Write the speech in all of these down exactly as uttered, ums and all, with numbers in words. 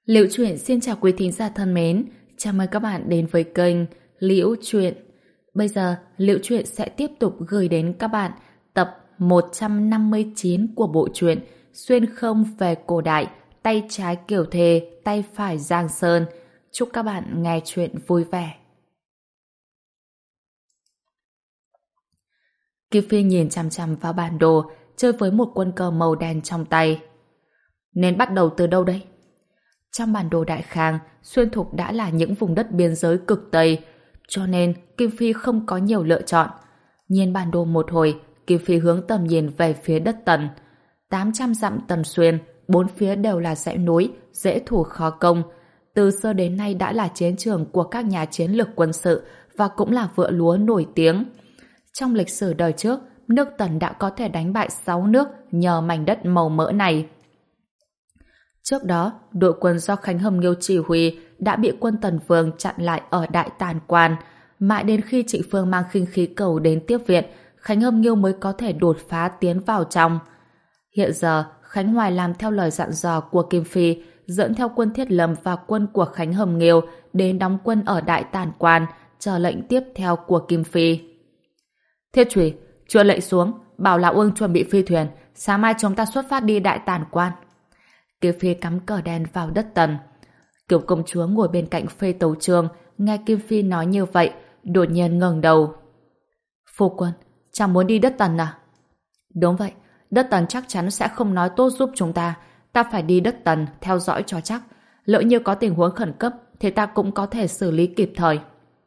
Liễu Chuyện xin chào quý thính giả thân mến, chào mừng các bạn đến với kênh Liễu Chuyện. Bây giờ, Liễu Chuyện sẽ tiếp tục gửi đến các bạn tập một trăm năm mươi chín của bộ truyện Xuyên không về cổ đại, tay trái Kiều Thề, tay phải Giang Sơn. Chúc các bạn nghe chuyện vui vẻ. Kim Phi nhìn chằm chằm vào bản đồ, chơi với một quân cờ màu đen trong tay. Nên bắt đầu từ đâu đây? Trong bản đồ Đại Khang, Xuyên Thục đã là những vùng đất biên giới cực Tây, cho nên Kim Phi không có nhiều lựa chọn. Nhìn bản đồ một hồi, Kim Phi hướng tầm nhìn về phía đất Tần. tám trăm dặm Tần Xuyên, bốn phía đều là dãy núi, dễ thủ khó công. Từ xưa đến nay đã là chiến trường của các nhà chiến lược quân sự và cũng là vựa lúa nổi tiếng. Trong lịch sử đời trước, nước Tần đã có thể đánh bại sáu nước nhờ mảnh đất màu mỡ này. Trước đó, đội quân do Khánh Hầm Nghiêu chỉ huy đã bị quân Tần Vương chặn lại ở Đại Tàn Quan. Mãi đến khi Trịnh Phương mang khinh khí cầu đến tiếp viện, Khánh Hầm Nghiêu mới có thể đột phá tiến vào trong. Hiện giờ, Khánh Hoài làm theo lời dặn dò của Kim Phi, dẫn theo quân Thiết Lâm và quân của Khánh Hầm Nghiêu đến đóng quân ở Đại Tàn Quan, chờ lệnh tiếp theo của Kim Phi. Thiết Chủy, truyền lệnh xuống, bảo Lão Ương chuẩn bị phi thuyền, sáng mai chúng ta xuất phát đi Đại Tàn Quan. Kim Phi cắm cờ đen vào đất Tần. Kiều công chúa ngồi bên cạnh Phê Tấu Trương, nghe Kim Phi nói như vậy, đột nhiên ngẩng đầu. Phu quân, chàng muốn đi đất Tần à? Đúng vậy, đất Tần chắc chắn sẽ không nói tốt giúp chúng ta. Ta phải đi đất Tần, theo dõi cho chắc. Lỡ như có tình huống khẩn cấp, thì ta cũng có thể xử lý kịp thời.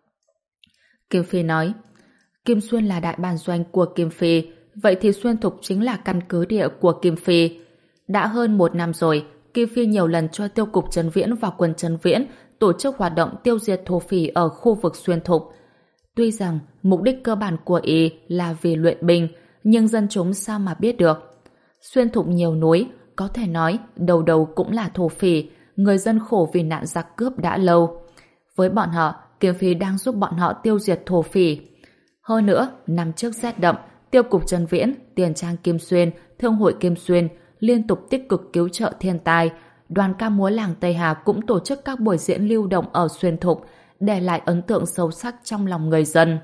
Kim Phi nói. Kim Xuyên là đại bản doanh của Kim Phi, vậy thì Xuyên Thục chính là căn cứ địa của Kim Phi. Đã hơn một năm rồi, Kim Phi nhiều lần cho Tiêu cục Trấn Viễn và quân Trấn Viễn tổ chức hoạt động tiêu diệt thổ phỉ ở khu vực Xuyên Thục. Tuy rằng mục đích cơ bản của y là vì luyện binh, nhưng dân chúng sao mà biết được. Xuyên Thục nhiều núi, có thể nói đầu đầu cũng là thổ phỉ, người dân khổ vì nạn giặc cướp đã lâu. Với bọn họ, Kim Phi đang giúp bọn họ tiêu diệt thổ phỉ. Hơn nữa, năm trước rét đậm, Tiêu cục Trấn Viễn, Tiền trang Kim Xuyên, Thương hội Kim Xuyên liên tục tích cực cứu trợ thiên tai. Đoàn ca múa làng Tây Hà cũng tổ chức các buổi diễn lưu động ở Xuyên Thục, để lại ấn tượng sâu sắc trong lòng người dân.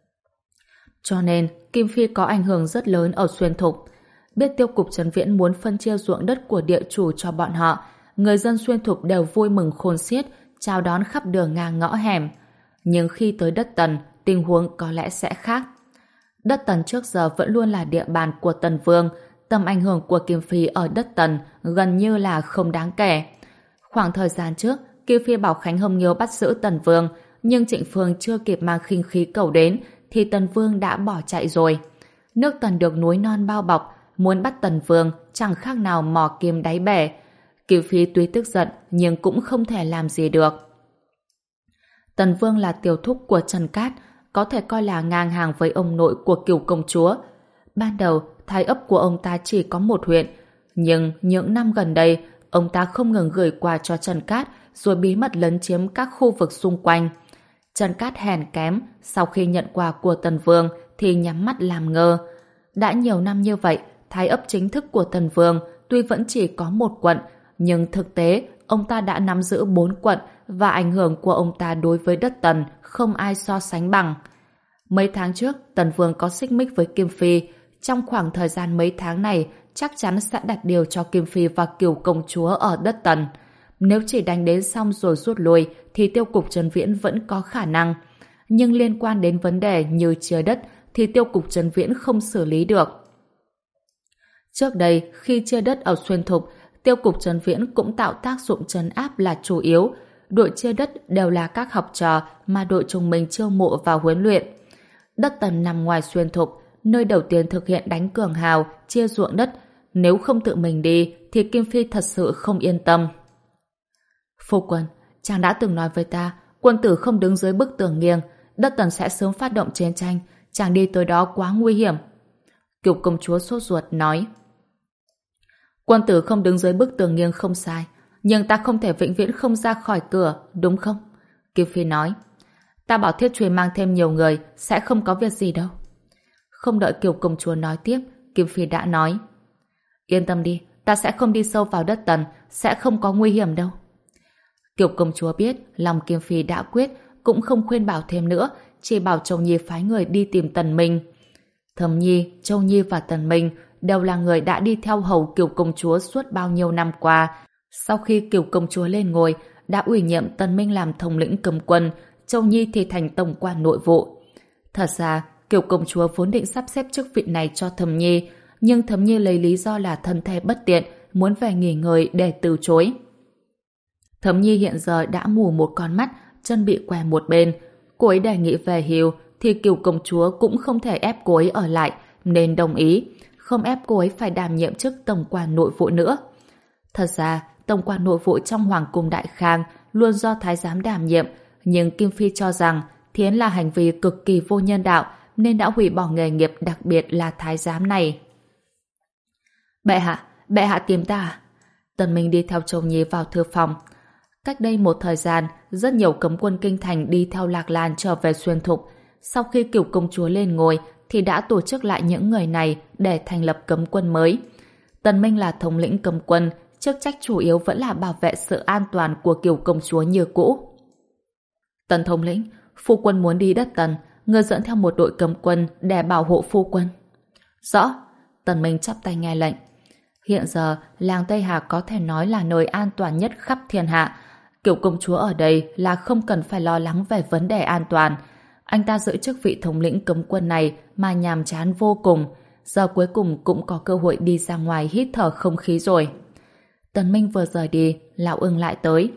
Cho nên, Kim Phi có ảnh hưởng rất lớn ở Xuyên Thục. Biết Tiêu cục Trấn Viễn muốn phân chia ruộng đất của địa chủ cho bọn họ, người dân Xuyên Thục đều vui mừng khôn xiết, chào đón khắp đường ngang ngõ hẻm. Nhưng khi tới đất Tần, tình huống có lẽ sẽ khác. Đất Tần trước giờ vẫn luôn là địa bàn của Tần Vương, tầm ảnh hưởng của Kim Phi ở đất Tần gần như là không đáng kể. Khoảng thời gian trước, Kim Phi bảo Khánh Hồng Nghiêu bắt giữ Tần Vương, nhưng Trịnh Phương chưa kịp mang khinh khí cầu đến thì Tần Vương đã bỏ chạy rồi. Nước Tần được núi non bao bọc, muốn bắt Tần Vương chẳng khác nào mò kim đáy bể. Kim Phi tuy tức giận nhưng cũng không thể làm gì được. Tần Vương là tiểu thúc của Trần Cát, có thể coi là ngang hàng với ông nội của Kiều công chúa. Ban đầu, thái ấp của ông ta chỉ có một huyện, nhưng những năm gần đây, ông ta không ngừng gửi quà cho Trần Cát rồi bí mật lấn chiếm các khu vực xung quanh. Trần Cát hèn kém, sau khi nhận quà của Tần Vương thì nhắm mắt làm ngơ. Đã nhiều năm như vậy, thái ấp chính thức của Tần Vương tuy vẫn chỉ có một quận, nhưng thực tế ông ta đã nắm giữ bốn quận và ảnh hưởng của ông ta đối với đất Tần không ai so sánh bằng. Mấy tháng trước, Tần Vương có xích mích với Kim Phi. Trong khoảng thời gian mấy tháng này, chắc chắn sẽ đặt điều cho Kim Phi và Kiều công chúa ở đất Tần. Nếu chỉ đánh đến xong rồi rút lui, thì Tiêu cục Trấn Viễn vẫn có khả năng. Nhưng liên quan đến vấn đề như chia đất, thì Tiêu cục Trấn Viễn không xử lý được. Trước đây, khi chia đất ở Xuyên Thục, Tiêu cục Trấn Viễn cũng tạo tác dụng trấn áp là chủ yếu. Đội chia đất đều là các học trò mà đội chúng mình chiêu mộ và huấn luyện. Đất Tần nằm ngoài Xuyên Thục, nơi đầu tiên thực hiện đánh cường hào, chia ruộng đất. Nếu không tự mình đi, thì Kim Phi thật sự không yên tâm. Phu quân, chàng đã từng nói với ta, quân tử không đứng dưới bức tường nghiêng, đất Tần sẽ sớm phát động chiến tranh, chàng đi tới đó quá nguy hiểm. Kiều công chúa sốt ruột nói. Quân tử không đứng dưới bức tường nghiêng không sai, nhưng ta không thể vĩnh viễn không ra khỏi cửa, đúng không? Kim Phi nói. Ta bảo Thiết Truy mang thêm nhiều người, sẽ không có việc gì đâu. Không đợi Kiều công chúa nói tiếp, Kim Phi đã nói. Yên tâm đi, ta sẽ không đi sâu vào đất Tần, sẽ không có nguy hiểm đâu. Kiều công chúa biết lòng Kim Phi đã quyết, cũng không khuyên bảo thêm nữa, chỉ bảo Châu Nhi phái người đi tìm Tần Minh. Thẩm Nhi, Châu Nhi và Tần Minh đều là người đã đi theo hầu Kiều công chúa suốt bao nhiêu năm qua. Sau khi Kiều công chúa lên ngôi, đã ủy nhiệm Tần Minh làm thống lĩnh cấm quân, Châu Nhi thì thành tổng quan nội vụ. Thật ra, Kiều công chúa vốn định sắp xếp chức vị này cho Thẩm Nhi, nhưng Thẩm Nhi lấy lý do là thân thể bất tiện, muốn về nghỉ ngơi để từ chối. Thẩm Nhi hiện giờ đã mù một con mắt, chân bị què một bên. Cô ấy đề nghị về hưu, thì Kiều công chúa cũng không thể ép cô ấy ở lại, nên đồng ý, không ép cô ấy phải đảm nhiệm chức tổng quan nội vụ nữa. Thật ra, tổng quan nội vụ trong Hoàng cung Đại Khang luôn do thái giám đảm nhiệm, nhưng Kim Phi cho rằng thiến là hành vi cực kỳ vô nhân đạo, nên đã hủy bỏ nghề nghiệp đặc biệt là thái giám này. Bệ hạ, bệ hạ tìm ta à? Tần Minh đi theo Châu Nhi vào thư phòng. Cách đây một thời gian, rất nhiều cấm quân kinh thành đi theo Lạc Lan trở về Xuyên Thục. Sau khi Kiều công chúa lên ngôi, thì đã tổ chức lại những người này để thành lập cấm quân mới. Tần Minh là thống lĩnh cấm quân, chức trách chủ yếu vẫn là bảo vệ sự an toàn của Kiều công chúa như cũ. Tần thống lĩnh, phu quân muốn đi đất Tần, người dẫn theo một đội cấm quân để bảo hộ phu quân. Rõ. Tần Minh chắp tay nghe lệnh. Hiện giờ, làng Tây Hà có thể nói là nơi an toàn nhất khắp thiên hạ. Kiều công chúa ở đây là không cần phải lo lắng về vấn đề an toàn. Anh ta giữ chức vị thống lĩnh cấm quân này mà nhàm chán vô cùng. Giờ cuối cùng cũng có cơ hội đi ra ngoài hít thở không khí rồi. Tần Minh vừa rời đi, Lão Ưng lại tới.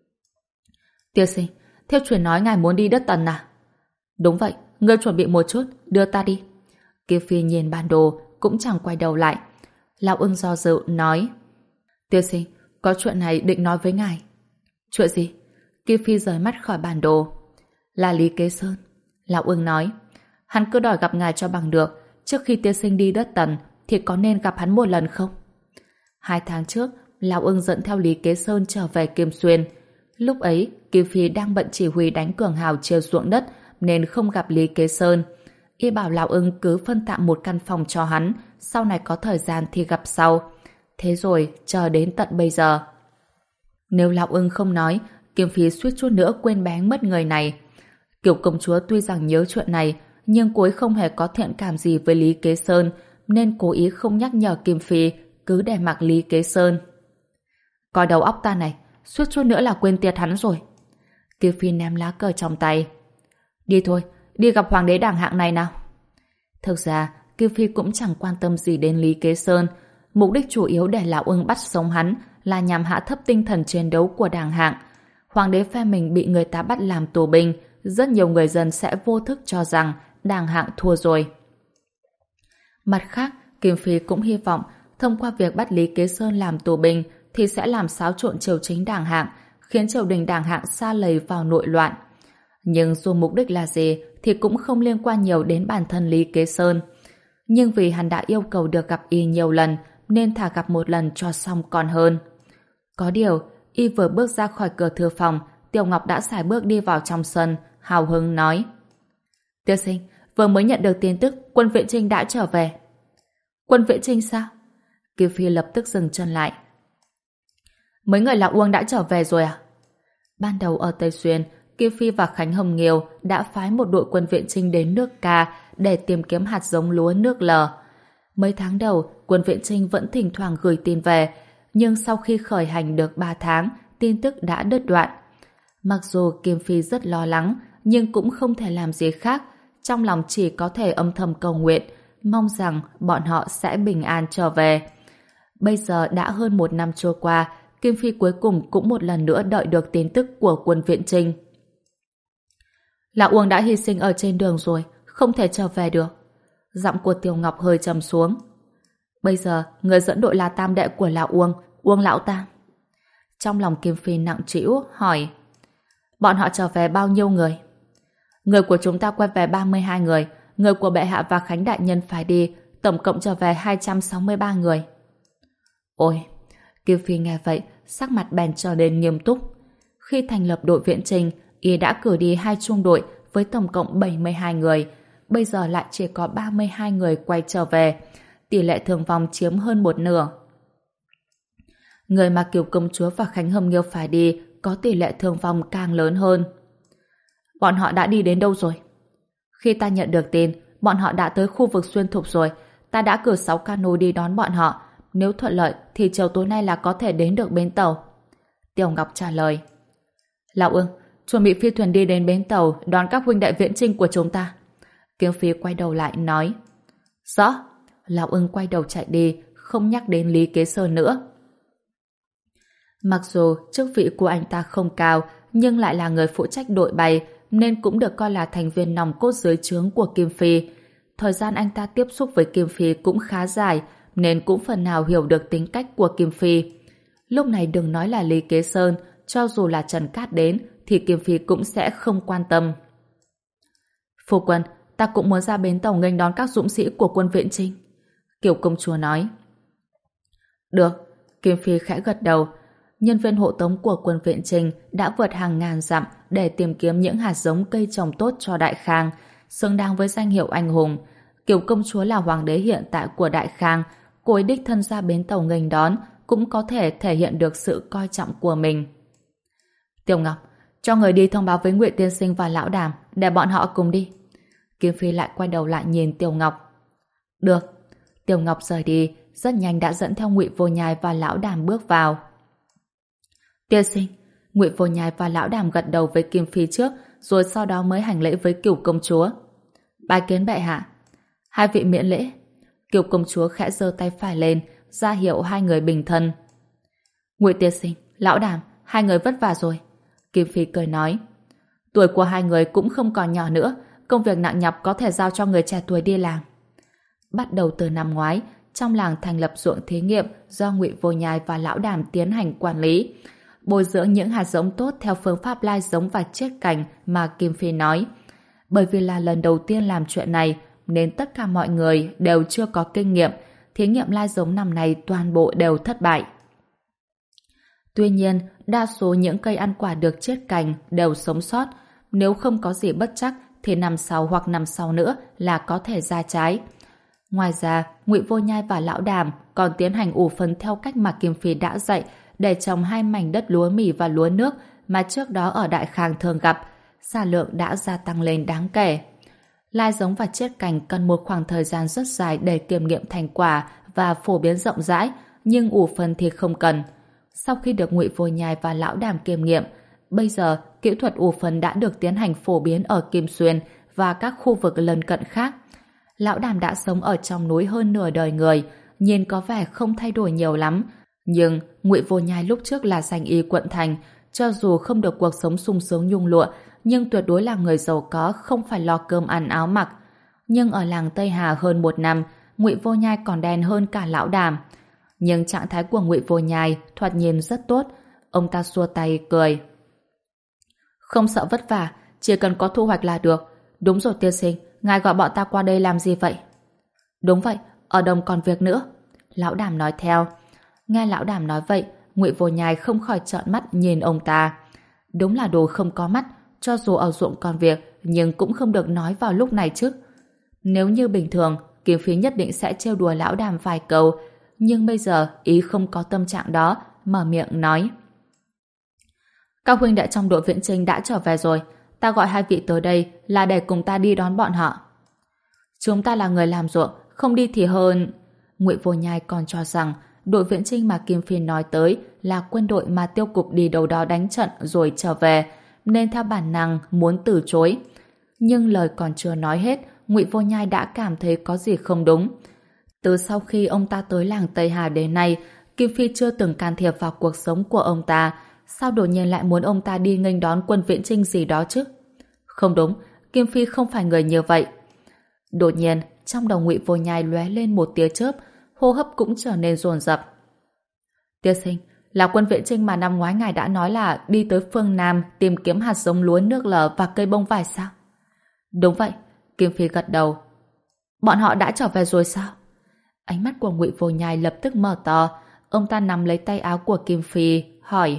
Tiên sinh, theo truyền nói ngài muốn đi đất Tần à? Đúng vậy, ngươi chuẩn bị một chút, đưa ta đi. Kiều Phi nhìn bản đồ, cũng chẳng quay đầu lại. Lão Ưng do dự, nói. Tiên sinh, có chuyện này định nói với ngài. Chuyện gì? Kiều Phi rời mắt khỏi bản đồ. Là Lý Kế Sơn. Lão Ưng nói. Hắn cứ đòi gặp ngài cho bằng được. Trước khi tiên sinh đi đất Tần thì có nên gặp hắn một lần không? Hai tháng trước, Lão Ưng dẫn theo Lý Kế Sơn trở về Kim Xuyên. Lúc ấy, Kiều Phi đang bận chỉ huy đánh cường hào trên ruộng đất nên không gặp Lý Kế Sơn. Y bảo Lão Ưng cứ phân tạm một căn phòng cho hắn, sau này có thời gian thì gặp sau. Thế rồi, chờ đến tận bây giờ. Nếu Lão Ưng không nói, Kiều Phi suýt chút nữa quên bén mất người này. Kiều công chúa tuy rằng nhớ chuyện này, nhưng cô ấy không hề có thiện cảm gì với Lý Kế Sơn, nên cố ý không nhắc nhở Kim Phi, cứ để mặc Lý Kế Sơn. Coi đầu óc ta này, suýt chút nữa là quên tiệt hắn rồi. Kiều Phi ném lá cờ trong tay. Đi thôi, đi gặp hoàng đế đảng hạng này nào. Thực ra, Kiều Phi cũng chẳng quan tâm gì đến Lý Kế Sơn. Mục đích chủ yếu để Lão Ưng bắt sống hắn là nhằm hạ thấp tinh thần chiến đấu của đảng hạng. Hoàng đế phe mình bị người ta bắt làm tù binh, rất nhiều người dân sẽ vô thức cho rằng đảng hạng thua rồi. Mặt khác, Kim Phi cũng hy vọng thông qua việc bắt Lý Kế Sơn làm tù binh thì sẽ làm xáo trộn triều chính đảng hạng, khiến triều đình đảng hạng sa lầy vào nội loạn. Nhưng dù mục đích là gì thì cũng không liên quan nhiều đến bản thân Lý Kế Sơn. Nhưng vì hắn đã yêu cầu được gặp y nhiều lần nên thà gặp một lần cho xong còn hơn. Có điều, y vừa bước ra khỏi cửa thư phòng, Tiểu Ngọc đã sải bước đi vào trong sân, hào hứng nói. Tiên sinh, vừa mới nhận được tin tức quân viện Trinh đã trở về. Quân viện Trinh sao? Kiều Phi lập tức dừng chân lại. Mấy người Lão Uông đã trở về rồi à? Ban đầu ở Tây Xuyên, Kiều Phi và Khánh Hồng Nghiêu đã phái một đội quân viện Trinh đến nước Ca để tìm kiếm hạt giống lúa nước lờ. Mấy tháng đầu, quân viện Trinh vẫn thỉnh thoảng gửi tin về, nhưng sau khi khởi hành được ba tháng, tin tức đã đứt đoạn. Mặc dù Kim Phi rất lo lắng, nhưng cũng không thể làm gì khác, trong lòng chỉ có thể âm thầm cầu nguyện, mong rằng bọn họ sẽ bình an trở về. Bây giờ đã hơn một năm trôi qua, Kim Phi cuối cùng cũng một lần nữa đợi được tin tức của quân viện Trinh. Lão Uông đã hy sinh ở trên đường rồi, không thể trở về được. Giọng của Tiểu Ngọc hơi trầm xuống. Bây giờ, người dẫn đội là tam đệ của Lão Uông, Uông Lão Tam. Trong lòng Kim Phi nặng trĩu, hỏi. Bọn họ trở về bao nhiêu người? Người của chúng ta quay về ba mươi hai người, người của bệ hạ và Khánh đại nhân phải đi, tổng cộng trở về hai trăm sáu mươi ba người. Ôi, Kim Phi nghe vậy, sắc mặt bèn trở nên nghiêm túc. Khi thành lập đội viện Trinh, y đã cử đi hai trung đội với tổng cộng bảy mươi hai người, bây giờ lại chỉ có ba mươi hai người quay trở về, tỷ lệ thương vong chiếm hơn một nửa. Người mà Kiều công chúa và Khánh Hồng Nghiêu phải đi có tỷ lệ thương vong càng lớn hơn. Bọn họ đã đi đến đâu rồi? Khi ta nhận được tin, bọn họ đã tới khu vực xuyên thục rồi. Ta đã cử sáu cano đi đón bọn họ. Nếu thuận lợi thì chiều tối nay là có thể đến được bến tàu. Tiểu Ngọc trả lời. Lão Ưng, chuẩn bị phi thuyền đi đến bến tàu đón các huynh đệ viễn chinh của chúng ta. Kiếm Phi quay đầu lại nói. Rõ. Lão Ưng quay đầu chạy đi, không nhắc đến Lý Kế Sơn nữa. Mặc dù chức vị của anh ta không cao, nhưng lại là người phụ trách đội bay, nên cũng được coi là thành viên nòng cốt dưới trướng của Kim Phi. Thời gian anh ta tiếp xúc với Kim Phi cũng khá dài, nên cũng phần nào hiểu được tính cách của Kim Phi. Lúc này đừng nói là Lý Kế Sơn, cho dù là Trần Cát đến, thì Kim Phi cũng sẽ không quan tâm. Phu quân, ta cũng muốn ra bến tàu nghênh đón các dũng sĩ của quân viện chinh. Kiều công chúa nói. Được, Kim Phi khẽ gật đầu. Nhân viên hộ tống của quân viện chinh đã vượt hàng ngàn dặm để tìm kiếm những hạt giống cây trồng tốt cho Đại Khang, xứng đáng với danh hiệu anh hùng. Kiều công chúa là hoàng đế hiện tại của Đại Khang, cô ấy đích thân ra bến tàu nghênh đón cũng có thể thể hiện được sự coi trọng của mình. Tiểu Ngọc, cho người đi thông báo với Ngụy tiên sinh và lão Đàm để bọn họ cùng đi. Kim Phi lại quay đầu lại nhìn Tiểu Ngọc. Được. Tiểu Ngọc rời đi, rất nhanh đã dẫn theo Ngụy Vô Nhai và lão Đàm bước vào. Tiên sinh, Ngụy Vô Nhai và lão Đàm gật đầu với Kim Phi trước, rồi sau đó mới hành lễ với Cửu công chúa. Bái kiến bệ hạ. Hai vị miễn lễ. Cửu công chúa khẽ giơ tay phải lên, ra hiệu hai người bình thân. Ngụy tiên sinh, lão Đàm, hai người vất vả rồi. Kim Phi cười nói. Tuổi của hai người cũng không còn nhỏ nữa, công việc nặng nhọc có thể giao cho người trẻ tuổi đi làm. Bắt đầu từ năm ngoái, trong làng thành lập ruộng thí nghiệm do Ngụy Vô Nhai và lão Đàm tiến hành quản lý, bồi dưỡng những hạt giống tốt theo phương pháp lai giống và chiết cành mà Kim Phi nói. Bởi vì là lần đầu tiên làm chuyện này, nên tất cả mọi người đều chưa có kinh nghiệm, thí nghiệm lai giống năm nay toàn bộ đều thất bại. Tuy nhiên, đa số những cây ăn quả được chiết cành đều sống sót, nếu không có gì bất trắc thì năm sau hoặc năm sau nữa là có thể ra trái. Ngoài ra, Ngụy Vô Nhai và lão Đàm còn tiến hành ủ phân theo cách mà Kim Phi đã dạy để trồng hai mảnh đất lúa mì và lúa nước mà trước đó ở Đại Khang thường gặp, sản lượng đã gia tăng lên đáng kể. Lai giống và chiết cành cần một khoảng thời gian rất dài để kiểm nghiệm thành quả và phổ biến rộng rãi, nhưng ủ phân thì không cần. Sau khi được Ngụy Vô Nhai và lão Đàm kiểm nghiệm, bây giờ kỹ thuật ủ phân đã được tiến hành phổ biến ở Kim Xuyên và các khu vực lân cận khác. Lão Đàm đã sống ở trong núi hơn nửa đời người, nhìn có vẻ không thay đổi nhiều lắm, nhưng Ngụy Vô Nhai lúc trước là danh y quận thành, cho dù không được cuộc sống sung sướng nhung lụa, nhưng tuyệt đối là người giàu có, không phải lo cơm ăn áo mặc. Nhưng ở làng Tây Hà hơn một năm, Ngụy Vô Nhai còn đen hơn cả lão Đàm. Nhưng trạng thái của Ngụy Vô Nhai thoạt nhìn rất tốt. Ông ta xua tay cười. Không sợ vất vả, chỉ cần có thu hoạch là được. Đúng rồi tiên sinh, ngài gọi bọn ta qua đây làm gì vậy? Đúng vậy, ở đồng còn việc nữa. Lão Đàm nói theo. Nghe lão Đàm nói vậy, Ngụy Vô Nhai không khỏi trợn mắt nhìn ông ta. Đúng là đồ không có mắt, cho dù ở ruộng còn việc, nhưng cũng không được nói vào lúc này chứ. Nếu như bình thường, Kim Phi nhất định sẽ trêu đùa lão Đàm vài câu, nhưng bây giờ ý không có tâm trạng đó, mở miệng nói. Các huynh đệ trong đội viễn chinh đã trở về rồi, ta gọi hai vị tới đây là để cùng ta đi đón bọn họ. Chúng ta là người làm ruộng, không đi thì hơn. Ngụy Vô Nhai còn cho rằng đội viễn chinh mà Kim Phi nói tới là quân đội mà Tiêu Cục đi đầu đó đánh trận rồi trở về, nên theo bản năng muốn từ chối. Nhưng lời còn chưa nói hết, Ngụy Vô Nhai đã cảm thấy có gì không đúng. Từ sau khi ông ta tới làng Tây Hà đến nay, Kim Phi chưa từng can thiệp vào cuộc sống của ông ta, sao đột nhiên lại muốn ông ta đi nghênh đón quân viễn chinh gì đó chứ? Không đúng, Kim Phi không phải người như vậy. Đột nhiên, trong đầu Ngụy Vô Nhai lóe lên một tia chớp, hô hấp cũng trở nên dồn dập. Tiên sinh, là quân viện chinh mà năm ngoái ngài đã nói là đi tới phương Nam tìm kiếm hạt giống lúa nước lở và cây bông vải sao? Đúng vậy, Kim Phi gật đầu. Bọn họ đã trở về rồi sao? Ánh mắt của Ngụy Vô Nhai lập tức mở to, ông ta nắm lấy tay áo của Kim Phi, hỏi.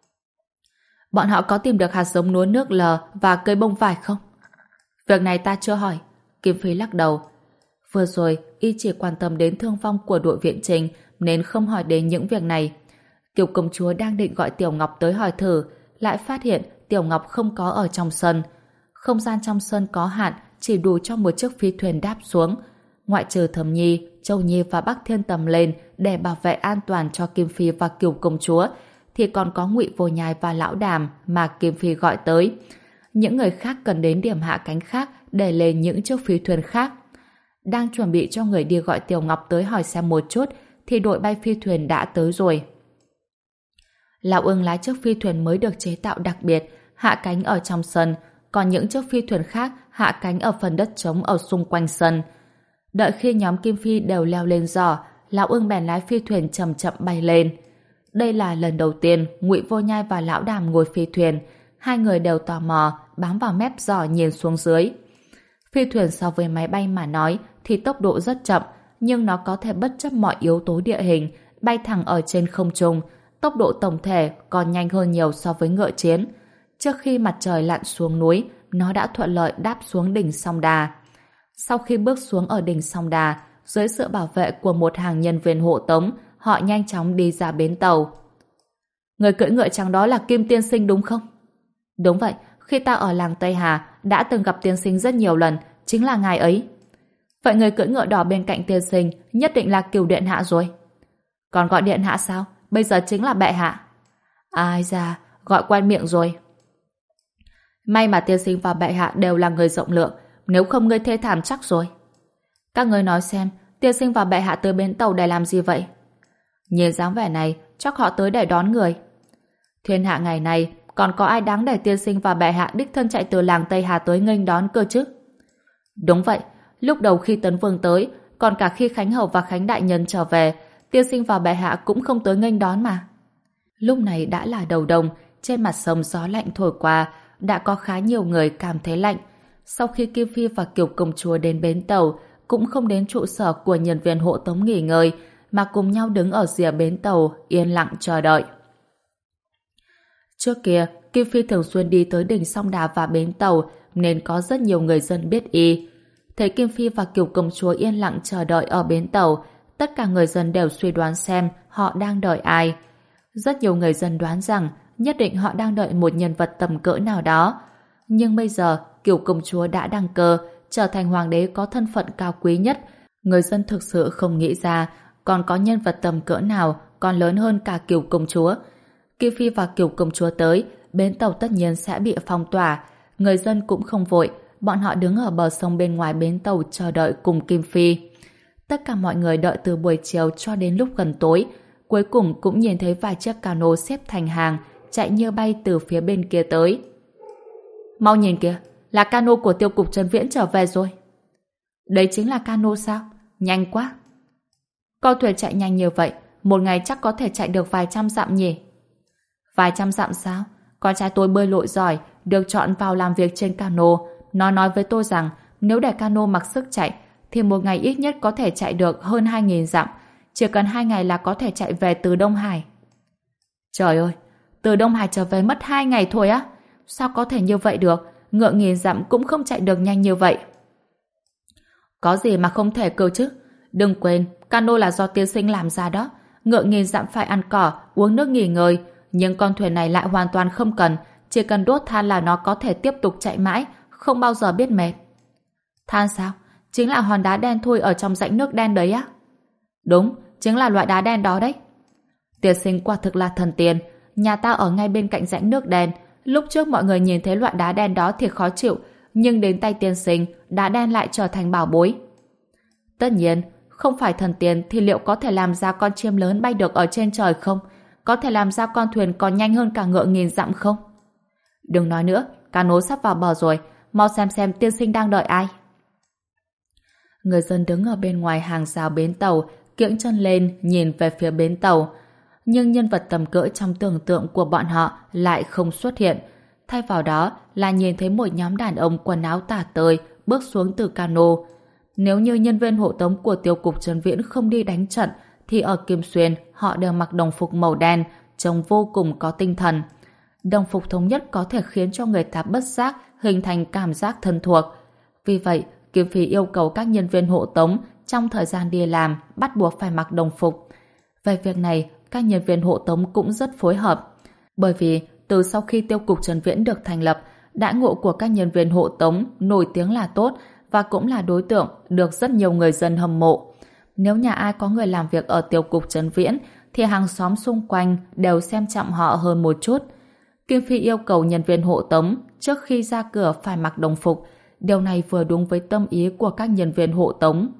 Bọn họ có tìm được hạt giống lúa nước lờ và cây bông vải không? Việc này ta chưa hỏi. Kim Phi lắc đầu. Vừa rồi, y chỉ quan tâm đến thương vong của đội viện chinh nên không hỏi đến những việc này. Kiều công chúa đang định gọi Tiểu Ngọc tới hỏi thử, lại phát hiện Tiểu Ngọc không có ở trong sân. Không gian trong sân có hạn, chỉ đủ cho một chiếc phi thuyền đáp xuống. Ngoại trừ Thẩm Nhi, Châu Nhi và Bắc Thiên Tầm lên để bảo vệ an toàn cho Kim Phi và Kiều Công Chúa, thì còn có Ngụy Vô Nhai và Lão Đàm mà Kim Phi gọi tới. Những người khác cần đến điểm hạ cánh khác để lên những chiếc phi thuyền khác. Đang chuẩn bị cho người đi gọi Tiểu Ngọc tới hỏi xem một chút, thì đội bay phi thuyền đã tới rồi. Lão Ưng lái chiếc phi thuyền mới được chế tạo đặc biệt, hạ cánh ở trong sân, còn những chiếc phi thuyền khác hạ cánh ở phần đất trống ở xung quanh sân. Đợi khi nhóm Kim Phi đều leo lên giỏ, Lão Ưng bèn lái phi thuyền chậm chậm bay lên. Đây là lần đầu tiên Ngụy Vô Nhai và Lão Đàm ngồi phi thuyền, hai người đều tò mò bám vào mép giỏ nhìn xuống dưới. Phi thuyền so với máy bay mà nói thì tốc độ rất chậm, nhưng nó có thể bất chấp mọi yếu tố địa hình bay thẳng ở trên không trung, tốc độ tổng thể còn nhanh hơn nhiều so với ngựa chiến. Trước khi mặt trời lặn xuống núi, nó đã thuận lợi đáp xuống đỉnh Song Đà. Sau khi bước xuống ở đỉnh Song Đà, dưới sự bảo vệ của một hàng nhân viên hộ tống, họ nhanh chóng đi ra bến tàu. Người cưỡi ngựa trắng đó là Kim Tiên Sinh đúng không? Đúng vậy, khi ta ở làng Tây Hà đã từng gặp tiên sinh rất nhiều lần, chính là ngài ấy. Vậy người cưỡi ngựa đỏ bên cạnh tiên sinh nhất định là Kiều Điện Hạ rồi. Còn gọi Điện Hạ sao? Bây giờ chính là bệ hạ. Ai da, gọi quen miệng rồi. May mà tiên sinh và bệ hạ đều là người rộng lượng, nếu không ngươi thê thảm chắc rồi. Các ngươi nói xem, tiên sinh và bệ hạ tới bến tàu để làm gì vậy? Nhìn dáng vẻ này, chắc họ tới để đón người. Thiên hạ ngày này, còn có ai đáng để tiên sinh và bệ hạ đích thân chạy từ làng Tây Hà tới nghênh đón cơ chứ? Đúng vậy, lúc đầu khi Tấn Vương tới, còn cả khi Khánh Hầu và Khánh Đại Nhân trở về, tiên sinh và bệ hạ cũng không tới nghênh đón mà. Lúc này đã là đầu đông, trên mặt sông gió lạnh thổi qua, đã có khá nhiều người cảm thấy lạnh. Sau khi Kim Phi và Kiều Công Chúa đến bến tàu, cũng không đến trụ sở của nhân viên hộ tống nghỉ ngơi, mà cùng nhau đứng ở rìa bến tàu, yên lặng chờ đợi. Trước kia, Kim Phi thường xuyên đi tới đỉnh Song Đà và bến tàu, nên có rất nhiều người dân biết y. Thấy Kim Phi và Kiều Công Chúa yên lặng chờ đợi ở bến tàu, tất cả người dân đều suy đoán xem họ đang đợi ai. Rất nhiều người dân đoán rằng nhất định họ đang đợi một nhân vật tầm cỡ nào đó. Nhưng bây giờ, Kiều Công Chúa đã đăng cơ, trở thành hoàng đế có thân phận cao quý nhất. Người dân thực sự không nghĩ ra còn có nhân vật tầm cỡ nào còn lớn hơn cả Kiều Công Chúa. Kim Phi và Kiều Công Chúa tới, bến tàu tất nhiên sẽ bị phong tỏa. Người dân cũng không vội, bọn họ đứng ở bờ sông bên ngoài bến tàu chờ đợi cùng Kim Phi. Tất cả mọi người đợi từ buổi chiều cho đến lúc gần tối, cuối cùng cũng nhìn thấy vài chiếc cano xếp thành hàng, chạy như bay từ phía bên kia tới. Mau nhìn kìa, là cano của Tiêu cục Trấn Viễn trở về rồi. Đấy chính là cano sao? Nhanh quá. Con thuyền chạy nhanh như vậy, một ngày chắc có thể chạy được vài trăm dặm nhỉ? Vài trăm dặm sao? Con trai tôi bơi lội giỏi, được chọn vào làm việc trên cano. Nó nói với tôi rằng nếu để cano mặc sức chạy, thì một ngày ít nhất có thể chạy được hơn hai nghìn dặm. Chỉ cần hai ngày là có thể chạy về từ Đông Hải. Trời ơi, từ Đông Hải trở về mất hai ngày thôi á? Sao có thể như vậy được? Ngựa nghìn dặm cũng không chạy được nhanh như vậy. Có gì mà không thể cơ chứ? Đừng quên, cano là do tiên sinh làm ra đó. Ngựa nghìn dặm phải ăn cỏ, uống nước nghỉ ngơi. Nhưng con thuyền này lại hoàn toàn không cần. Chỉ cần đốt than là nó có thể tiếp tục chạy mãi, không bao giờ biết mệt. Than sao? Chính là hòn đá đen thui ở trong rãnh nước đen đấy á? Đúng, chính là loại đá đen đó đấy. Tiên sinh quả thực là thần tiên. Nhà ta ở ngay bên cạnh rãnh nước đen. Lúc trước mọi người nhìn thấy loại đá đen đó thì khó chịu, nhưng đến tay tiên sinh, đá đen lại trở thành bảo bối. Tất nhiên, không phải thần tiên thì liệu có thể làm ra con chim lớn bay được ở trên trời không? Có thể làm ra con thuyền còn nhanh hơn cả ngựa nghìn dặm không? Đừng nói nữa, cano sắp vào bờ rồi, mau xem xem tiên sinh đang đợi ai. Người dân đứng ở bên ngoài hàng rào bến tàu, kiễng chân lên nhìn về phía bến tàu. Nhưng nhân vật tầm cỡ trong tưởng tượng của bọn họ lại không xuất hiện. Thay vào đó là nhìn thấy một nhóm đàn ông quần áo tả tơi bước xuống từ cano. Nếu như nhân viên hộ tống của Tiêu cục Trấn Viễn không đi đánh trận, thì ở Kim Xuyên họ đều mặc đồng phục màu đen, trông vô cùng có tinh thần. Đồng phục thống nhất có thể khiến cho người ta bất giác hình thành cảm giác thân thuộc. Vì vậy, Kim Phi yêu cầu các nhân viên hộ tống trong thời gian đi làm bắt buộc phải mặc đồng phục. Về việc này, các nhân viên hộ tống cũng rất phối hợp. Bởi vì từ sau khi tiêu cục Trấn Viễn được thành lập, đãi ngộ của các nhân viên hộ tống nổi tiếng là tốt và cũng là đối tượng được rất nhiều người dân hâm mộ. Nếu nhà ai có người làm việc ở tiêu cục Trấn Viễn thì hàng xóm xung quanh đều xem trọng họ hơn một chút. Kim Phi yêu cầu nhân viên hộ tống trước khi ra cửa phải mặc đồng phục. Điều này vừa đúng với tâm ý của các nhân viên hộ tống.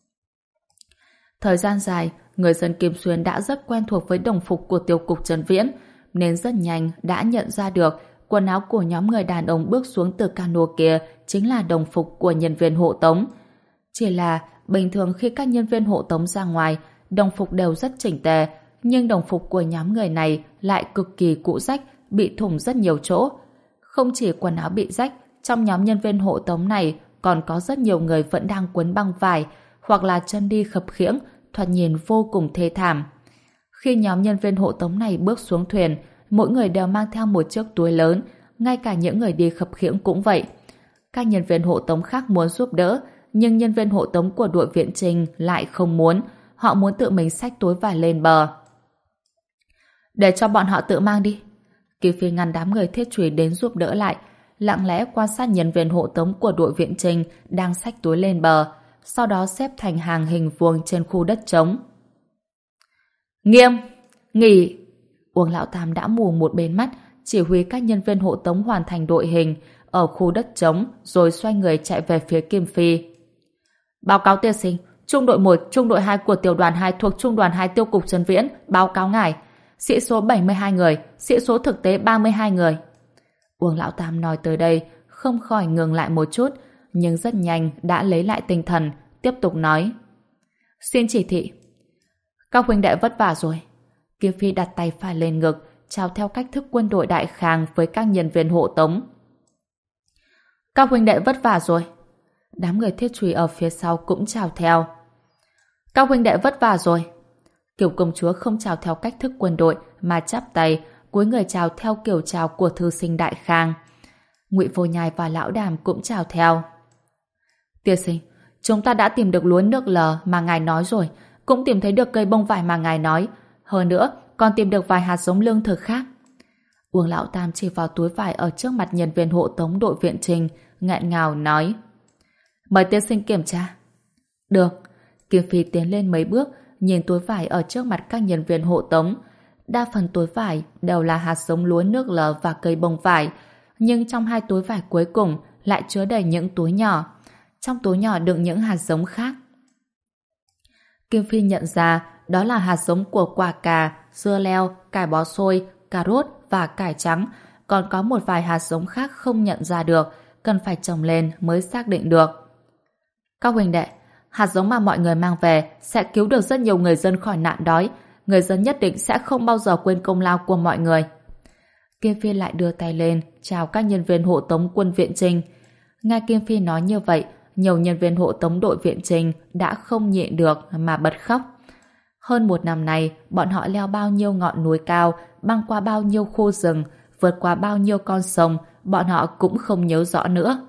Thời gian dài, người dân Kim Xuyên đã rất quen thuộc với đồng phục của tiêu cục Trấn Viễn, nên rất nhanh đã nhận ra được quần áo của nhóm người đàn ông bước xuống từ cano kia chính là đồng phục của nhân viên hộ tống. Chỉ là bình thường khi các nhân viên hộ tống ra ngoài, đồng phục đều rất chỉnh tề, nhưng đồng phục của nhóm người này lại cực kỳ cũ rách, bị thủng rất nhiều chỗ. Không chỉ quần áo bị rách, trong nhóm nhân viên hộ tống này còn có rất nhiều người vẫn đang quấn băng vải hoặc là chân đi khập khiễng, thoạt nhìn vô cùng thê thảm. Khi nhóm nhân viên hộ tống này bước xuống thuyền, mỗi người đều mang theo một chiếc túi lớn, ngay cả những người đi khập khiễng cũng vậy. Các nhân viên hộ tống khác muốn giúp đỡ, nhưng nhân viên hộ tống của đội viện trình lại không muốn, họ muốn tự mình xách túi vải lên bờ. Để cho bọn họ tự mang đi. Kỳ Phi ngăn đám người thiết chùy đến giúp đỡ lại, lặng lẽ quan sát nhân viên hộ tống của đội viện trình đang xách túi lên bờ, sau đó xếp thành hàng hình vuông trên khu đất trống. Nghiêm! Nghỉ! Uông Lão Tam đã mù một bên mắt, chỉ huy các nhân viên hộ tống hoàn thành đội hình ở khu đất trống, rồi xoay người chạy về phía Kim Phi. Báo cáo tiên sinh, trung đội một, trung đội hai của tiểu đoàn hai thuộc trung đoàn hai tiêu cục Trấn Viễn, báo cáo ngài. Sĩ số bảy mươi hai người, sĩ số thực tế ba mươi hai người. Uông Lão Tam nói tới đây, không khỏi ngừng lại một chút, nhưng rất nhanh đã lấy lại tinh thần, tiếp tục nói. Xin chỉ thị. Các huynh đệ vất vả rồi. Kim Phi đặt tay phải lên ngực, chào theo cách thức quân đội đại khang với các nhân viên hộ tống. Các huynh đệ vất vả rồi. Đám người thiết chùy ở phía sau cũng chào theo. Các huynh đệ vất vả rồi. Kiểu công chúa không chào theo cách thức quân đội mà chắp tay, cúi người chào theo kiểu chào của thư sinh đại khang. Ngụy Vô Nhai và Lão Đàm cũng chào theo. Tiên sinh, chúng ta đã tìm được luống nước lờ mà ngài nói rồi, cũng tìm thấy được cây bông vải mà ngài nói. Hơn nữa, còn tìm được vài hạt giống lương thực khác. Uông Lão Tam chỉ vào túi vải ở trước mặt nhân viên hộ tống đội viện trình, nghẹn ngào nói. Mời tiên sinh kiểm tra. Được. Kim Phi tiến lên mấy bước, nhìn túi vải ở trước mặt các nhân viên hộ tống. Đa phần túi vải đều là hạt giống lúa nước lờ và cây bông vải, nhưng trong hai túi vải cuối cùng lại chứa đầy những túi nhỏ. Trong túi nhỏ đựng những hạt giống khác. Kim Phi nhận ra đó là hạt giống của quả cà, dưa leo, cải bó xôi, cà rốt và cải trắng, còn có một vài hạt giống khác không nhận ra được, cần phải trồng lên mới xác định được. Các huynh đệ, hạt giống mà mọi người mang về sẽ cứu được rất nhiều người dân khỏi nạn đói, người dân nhất định sẽ không bao giờ quên công lao của mọi người. Kim Phi lại đưa tay lên chào các nhân viên hộ tống quân viện trình. Nghe Kim Phi nói như vậy, nhiều nhân viên hộ tống đội viện trình đã không nhịn được mà bật khóc. Hơn một năm nay, bọn họ leo bao nhiêu ngọn núi cao, băng qua bao nhiêu khu rừng, vượt qua bao nhiêu con sông, bọn họ cũng không nhớ rõ nữa.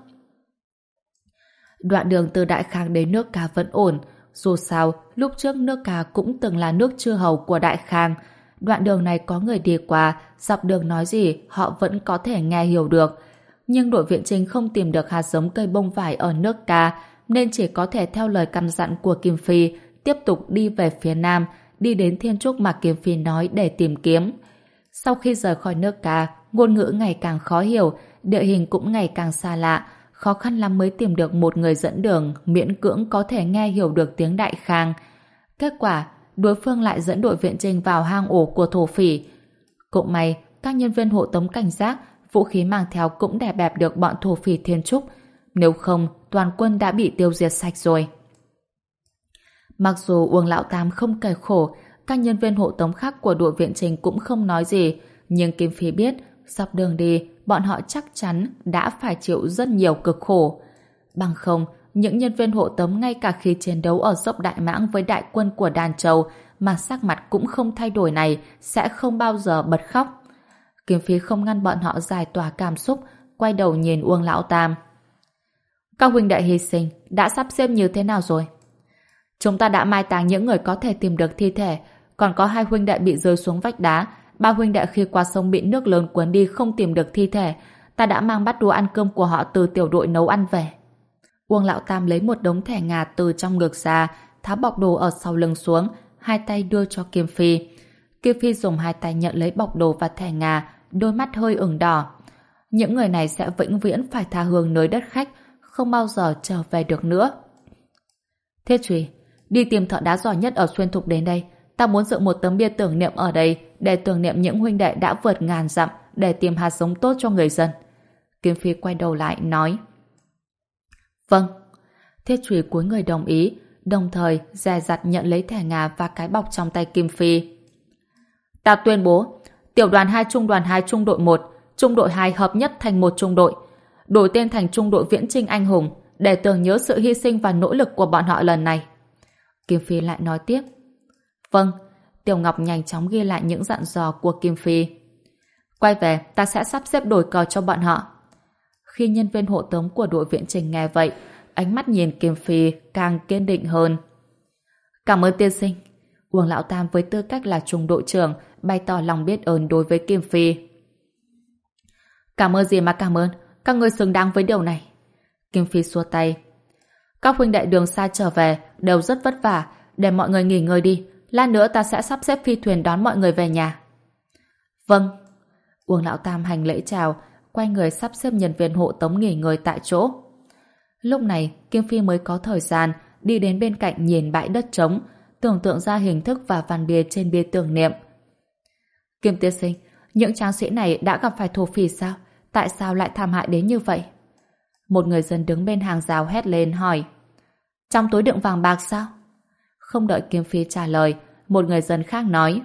Đoạn đường từ Đại Khang đến nước Ca vẫn ổn. Dù sao, lúc trước nước Ca cũng từng là nước chư hầu của Đại Khang. Đoạn đường này có người đi qua, dọc đường nói gì họ vẫn có thể nghe hiểu được. Nhưng đội viện trình không tìm được hạt giống cây bông vải ở nước Ca, nên chỉ có thể theo lời căn dặn của Kim Phi tiếp tục đi về phía nam, đi đến thiên trúc mà Kim Phi nói để tìm kiếm. Sau khi rời khỏi nước Ca, ngôn ngữ ngày càng khó hiểu, địa hình cũng ngày càng xa lạ, khó khăn lắm mới tìm được một người dẫn đường miễn cưỡng có thể nghe hiểu được tiếng Đại Khang. Kết quả, đối phương lại dẫn đội viện trình vào hang ổ của thổ phỉ. Cũng may, các nhân viên hộ tống cảnh giác, vũ khí mang theo cũng đè bẹp được bọn thổ phỉ thiên trúc. Nếu không, toàn quân đã bị tiêu diệt sạch rồi. Mặc dù Uông Lão Tam không kể khổ, các nhân viên hộ tống khác của đội viện trình cũng không nói gì, nhưng Kim Phi biết, dọc đường đi, bọn họ chắc chắn đã phải chịu rất nhiều cực khổ. Bằng không, những nhân viên hộ tống ngay cả khi chiến đấu ở dốc Đại Mãng với đại quân của Đàn Châu mà sắc mặt cũng không thay đổi này sẽ không bao giờ bật khóc. Kim Phi không ngăn bọn họ giải tỏa cảm xúc, quay đầu nhìn Uông Lão Tam. Các huynh đệ hy sinh đã sắp xếp như thế nào rồi? Chúng ta đã mai táng những người có thể tìm được thi thể, còn có hai huynh đệ bị rơi xuống vách đá, ba huynh đệ khi qua sông bị nước lớn cuốn đi không tìm được thi thể. Ta đã mang bát đũa ăn cơm của họ từ tiểu đội nấu ăn về. Uông Lão Tam lấy một đống thẻ ngà từ trong ngực ra, tháo bọc đồ ở sau lưng xuống, hai tay đưa cho Kim Phi. Kim Phi dùng hai tay nhận lấy bọc đồ và thẻ ngà, đôi mắt hơi ửng đỏ. Những người này sẽ vĩnh viễn phải tha hương nơi đất khách, không bao giờ trở về được nữa. Thiết Trùy, đi tìm thợ đá giỏi nhất ở Xuyên Thục đến đây. Ta muốn dựng một tấm bia tưởng niệm ở đây để tưởng niệm những huynh đệ đã vượt ngàn dặm để tìm hạt giống tốt cho người dân. Kim Phi quay đầu lại nói. Vâng. Thiết Trùy cúi người đồng ý, đồng thời dè dặt nhận lấy thẻ ngà và cái bọc trong tay Kim Phi. Ta tuyên bố, tiểu đoàn hai trung đoàn hai trung đội một, trung đội hai hợp nhất thành một trung đội, đổi tên thành trung đội Viễn Chinh anh hùng để tưởng nhớ sự hy sinh và nỗ lực của bọn họ lần này. Kim Phi lại nói tiếp. Vâng. Tiểu Ngọc nhanh chóng ghi lại những dặn dò của Kim Phi. Quay về, ta sẽ sắp xếp đổi cờ cho bọn họ. Khi nhân viên hộ tống của đội Viễn Chinh nghe vậy, ánh mắt nhìn Kim Phi càng kiên định hơn. Cảm ơn tiên sinh. Uông Lão Tam với tư cách là trung đội trưởng bày tỏ lòng biết ơn đối với Kim Phi. Cảm ơn gì mà cảm ơn, các ngươi xứng đáng với điều này. Kim Phi xua tay. Các huynh đệ đường xa trở về đều rất vất vả, để mọi người nghỉ ngơi đi, lát nữa ta sẽ sắp xếp phi thuyền đón mọi người về nhà. Vâng. Uông Lão Tam hành lễ chào, quay người sắp xếp nhân viên hộ tống nghỉ ngơi tại chỗ. Lúc này Kim Phi mới có thời gian đi đến bên cạnh nhìn bãi đất trống, tưởng tượng ra hình thức và văn bia trên bia tưởng niệm. Kim tiên sinh, những tráng sĩ này đã gặp phải thổ phỉ sao? Tại sao lại thảm hại đến như vậy? Một người dân đứng bên hàng rào hét lên hỏi. Trong túi đựng vàng bạc sao? Không đợi Kim Phi trả lời, một người dân khác nói.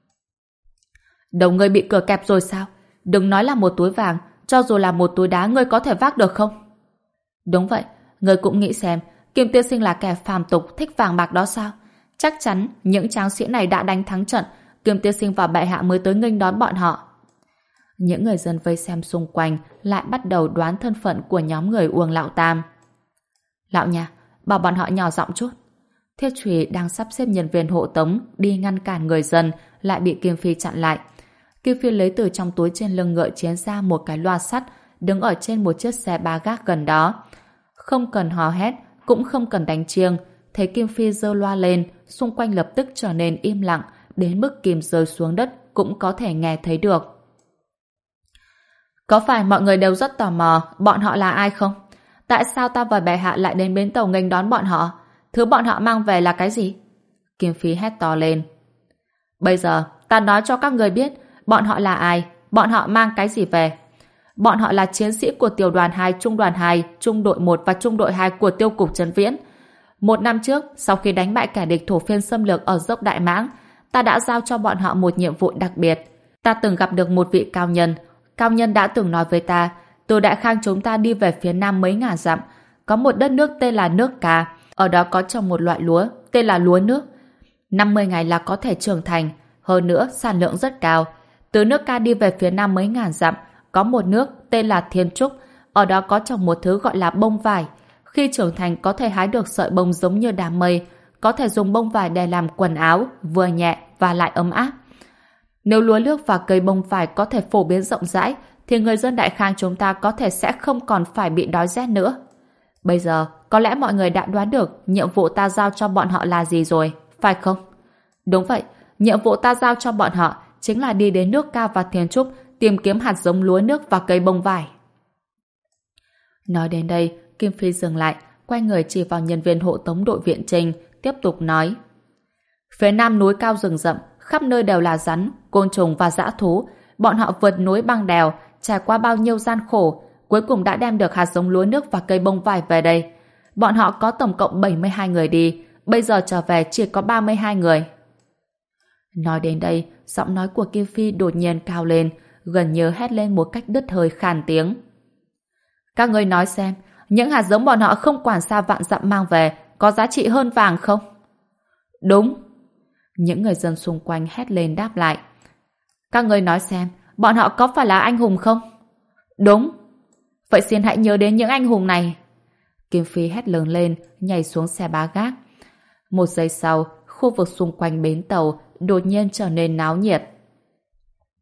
Đầu ngươi bị cửa kẹp rồi sao? Đừng nói là một túi vàng, cho dù là một túi đá ngươi có thể vác được không? Đúng vậy, ngươi cũng nghĩ xem, Kim tiên sinh là kẻ phàm tục thích vàng bạc đó sao? Chắc chắn những tráng sĩ này đã đánh thắng trận, Kim tiên sinh và bệ hạ mới tới nghênh đón bọn họ. Những người dân vây xem xung quanh lại bắt đầu đoán thân phận của nhóm người Uông Lão Tam. Lão nhà, bảo bọn họ nhỏ giọng chút. Thiết Trùy đang sắp xếp nhân viên hộ tống đi ngăn cản người dân lại bị Kim Phi chặn lại. Kim Phi lấy từ trong túi trên lưng ngựa chiến ra một cái loa sắt đứng ở trên một chiếc xe ba gác gần đó. Không cần hò hét, cũng không cần đánh chiêng. Thấy Kim Phi giơ loa lên, xung quanh lập tức trở nên im lặng, đến mức kim rơi xuống đất cũng có thể nghe thấy được. Có phải mọi người đều rất tò mò bọn họ là ai không? Tại sao ta và bệ hạ lại đến bến tàu nghênh đón bọn họ? Thứ bọn họ mang về là cái gì? Kim Phi hét to lên. Bây giờ ta nói cho các người biết bọn họ là ai, bọn họ mang cái gì về. Bọn họ là chiến sĩ của tiểu đoàn hai, trung đoàn hai, trung đội một và trung đội hai của tiêu cục Trấn Viễn. Một năm trước, sau khi đánh bại kẻ địch thổ phiên xâm lược ở dốc Đại Mãng, ta đã giao cho bọn họ một nhiệm vụ đặc biệt. Ta từng gặp được một vị cao nhân. Cao nhân đã từng nói với ta, từ Đại Khang chúng ta đi về phía nam mấy ngàn dặm, có một đất nước tên là nước Cà, ở đó có trồng một loại lúa tên là lúa nước. năm mươi ngày là có thể trưởng thành, hơn nữa sản lượng rất cao. Từ nước Ca đi về phía nam mấy ngàn dặm, có một nước tên là Thiên Trúc, ở đó có trồng một thứ gọi là bông vải. Khi trưởng thành có thể hái được sợi bông giống như đám mây, có thể dùng bông vải để làm quần áo, vừa nhẹ và lại ấm áp. Nếu lúa nước và cây bông vải có thể phổ biến rộng rãi, thì người dân Đại Khang chúng ta có thể sẽ không còn phải bị đói rét nữa. Bây giờ, có lẽ mọi người đã đoán được nhiệm vụ ta giao cho bọn họ là gì rồi, phải không? Đúng vậy, nhiệm vụ ta giao cho bọn họ chính là đi đến nước Ca và Thiên Trúc tìm kiếm hạt giống lúa nước và cây bông vải. Nói đến đây, Kim Phi dừng lại, quay người chỉ vào nhân viên hộ tống đội viện Trình, tiếp tục nói. Phía nam núi cao rừng rậm, khắp nơi đều là rắn, côn trùng và dã thú. Bọn họ vượt núi băng đèo, trải qua bao nhiêu gian khổ, cuối cùng đã đem được hạt giống lúa nước và cây bông vải về đây. Bọn họ có tổng cộng bảy mươi hai người đi, bây giờ trở về chỉ có ba mươi hai người. Nói đến đây, giọng nói của Kim Phi đột nhiên cao lên, gần như hét lên một cách đứt hơi khàn tiếng. Các ngươi nói xem, những hạt giống bọn họ không quản xa vạn dặm mang về có giá trị hơn vàng không? Đúng. Những người dân xung quanh hét lên đáp lại. Các ngươi nói xem, bọn họ có phải là anh hùng không? Đúng. Vậy xin hãy nhớ đến những anh hùng này. Kim Phi hét lớn lên, nhảy xuống xe ba gác. Một giây sau, khu vực xung quanh bến tàu đột nhiên trở nên náo nhiệt.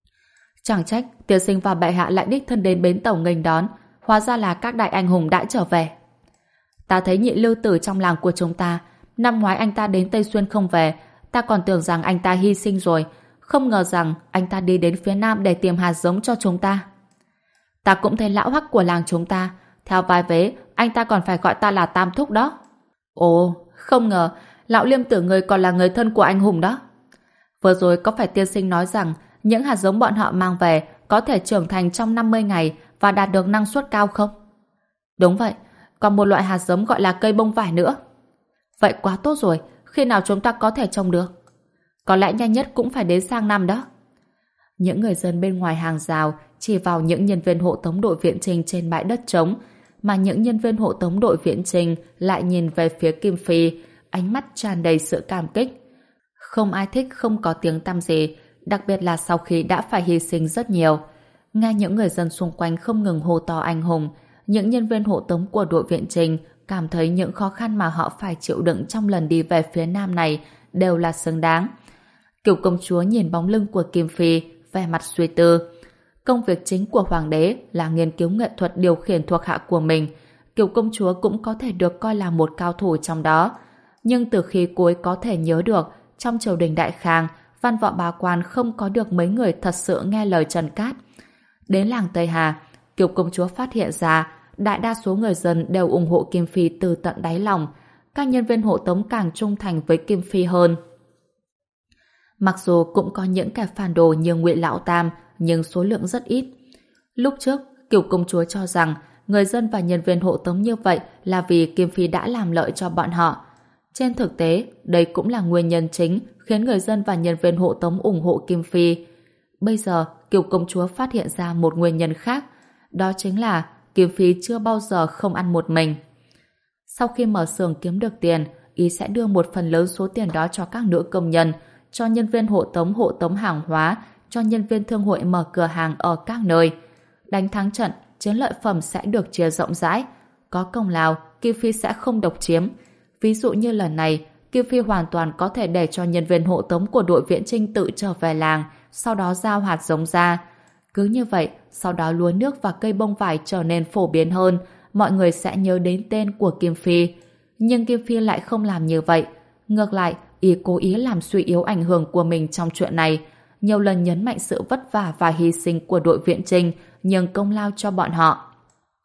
Chẳng trách tiên sinh và bệ hạ lại đích thân đến bến tàu nghênh đón, hóa ra là các đại anh hùng đã trở về. Ta thấy nhị lưu tử trong làng của chúng ta, năm ngoái anh ta đến Tây Xuyên không về, ta còn tưởng rằng anh ta hy sinh rồi, không ngờ rằng anh ta đi đến phía Nam để tìm hạt giống cho chúng ta. Ta cũng thấy lão hắc của làng chúng ta, theo vai vế, anh ta còn phải gọi ta là Tam Thúc đó. Ồ, không ngờ, lão Liêm tử người còn là người thân của anh hùng đó. Vừa rồi có phải tiên sinh nói rằng những hạt giống bọn họ mang về có thể trưởng thành trong năm mươi ngày và đạt được năng suất cao không? Đúng vậy, còn một loại hạt giống gọi là cây bông vải nữa. Vậy quá tốt rồi, khi nào chúng ta có thể trồng được? Có lẽ nhanh nhất cũng phải đến sang năm đó. Những người dân bên ngoài hàng rào chỉ vào những nhân viên hộ tống đội viện trình trên bãi đất trống, mà những nhân viên hộ tống đội viện trình lại nhìn về phía Kim Phi, ánh mắt tràn đầy sự cảm kích. Không ai thích không có tiếng tăm gì, đặc biệt là sau khi đã phải hy sinh rất nhiều. Nghe những người dân xung quanh không ngừng hô to anh hùng, những nhân viên hộ tống của đội viện trình cảm thấy những khó khăn mà họ phải chịu đựng trong lần đi về phía Nam này đều là xứng đáng. Kiều công chúa nhìn bóng lưng của Kim Phi, vẻ mặt suy tư. Công việc chính của hoàng đế là nghiên cứu nghệ thuật điều khiển thuộc hạ của mình. Kiều công chúa cũng có thể được coi là một cao thủ trong đó. Nhưng từ khi cô ấy có thể nhớ được, trong triều đình Đại Khang, văn võ bá quan không có được mấy người thật sự nghe lời Trần Cát. Đến làng Tây Hà, Kiều công chúa phát hiện ra đại đa số người dân đều ủng hộ Kim Phi từ tận đáy lòng. Các nhân viên hộ tống càng trung thành với Kim Phi hơn. Mặc dù cũng có những kẻ phản đồ như Ngụy Lão Tam, nhưng số lượng rất ít. Lúc trước, Kiều công chúa cho rằng người dân và nhân viên hộ tống như vậy là vì Kim Phi đã làm lợi cho bọn họ. Trên thực tế, đây cũng là nguyên nhân chính khiến người dân và nhân viên hộ tống ủng hộ Kim Phi. Bây giờ, Kiều công chúa phát hiện ra một nguyên nhân khác, đó chính là Kim Phi chưa bao giờ không ăn một mình. Sau khi mở xưởng kiếm được tiền, ý sẽ đưa một phần lớn số tiền đó cho các nữ công nhân, cho nhân viên hộ tống hộ tống hàng hóa, cho nhân viên thương hội mở cửa hàng ở các nơi. Đánh thắng trận, chiến lợi phẩm sẽ được chia rộng rãi. Có công lao, Kim Phi sẽ không độc chiếm. Ví dụ như lần này, Kim Phi hoàn toàn có thể để cho nhân viên hộ tống của đội viễn chinh tự trở về làng, sau đó giao hạt giống ra. Cứ như vậy, sau đó lúa nước và cây bông vải trở nên phổ biến hơn, mọi người sẽ nhớ đến tên của Kim Phi. Nhưng Kim Phi lại không làm như vậy. Ngược lại, ý cố ý làm suy yếu ảnh hưởng của mình trong chuyện này, nhiều lần nhấn mạnh sự vất vả và hy sinh của đội viện chinh, nhường công lao cho bọn họ.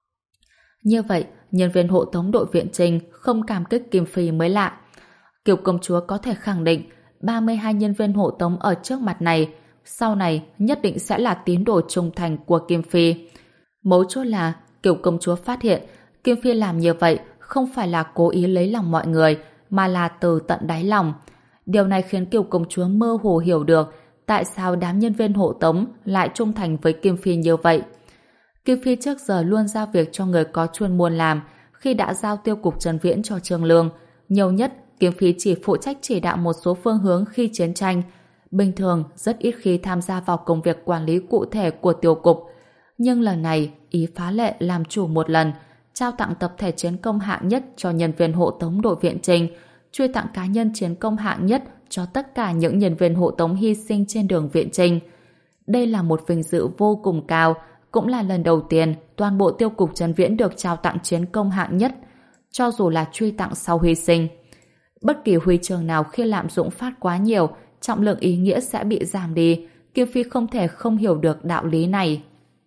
Như vậy, nhân viên hộ tống đội viện chinh không cảm kích Kim Phi mới lạ. Kiều công chúa có thể khẳng định ba mươi hai nhân viên hộ tống ở trước mặt này sau này nhất định sẽ là tín đồ trung thành của Kim Phi. Mấu chốt là Kiều công chúa phát hiện Kim Phi làm như vậy không phải là cố ý lấy lòng mọi người, mà là từ tận đáy lòng. Điều này khiến Kiều công chúa mơ hồ hiểu được tại sao đám nhân viên hộ tống lại trung thành với Kim Phi như vậy. Kim Phi trước giờ luôn giao việc cho người có chuyên môn làm. Khi đã giao tiêu cục Trần Viễn cho Trương Lương, nhiều nhất Kim Phi chỉ phụ trách chỉ đạo một số phương hướng khi chiến tranh. Bình thường rất ít khi tham gia vào công việc quản lý cụ thể của tiêu cục. Nhưng lần này, ý phá lệ làm chủ một lần, trao tặng tập thể chiến công hạng nhất cho nhân viên hộ tống đội viện chinh, truy tặng cá nhân chiến công hạng nhất cho tất cả những nhân viên hộ tống hy sinh trên đường viện chinh. Đây là một vinh dự vô cùng cao, cũng là lần đầu tiên toàn bộ tiêu cục Trần Viễn được trao tặng chiến công hạng nhất, cho dù là truy tặng sau hy sinh. Bất kỳ huy chương nào khi lạm dụng phát quá nhiều, trọng lượng ý nghĩa sẽ bị giảm đi. Kim Phi không thể không hiểu được đạo lý này.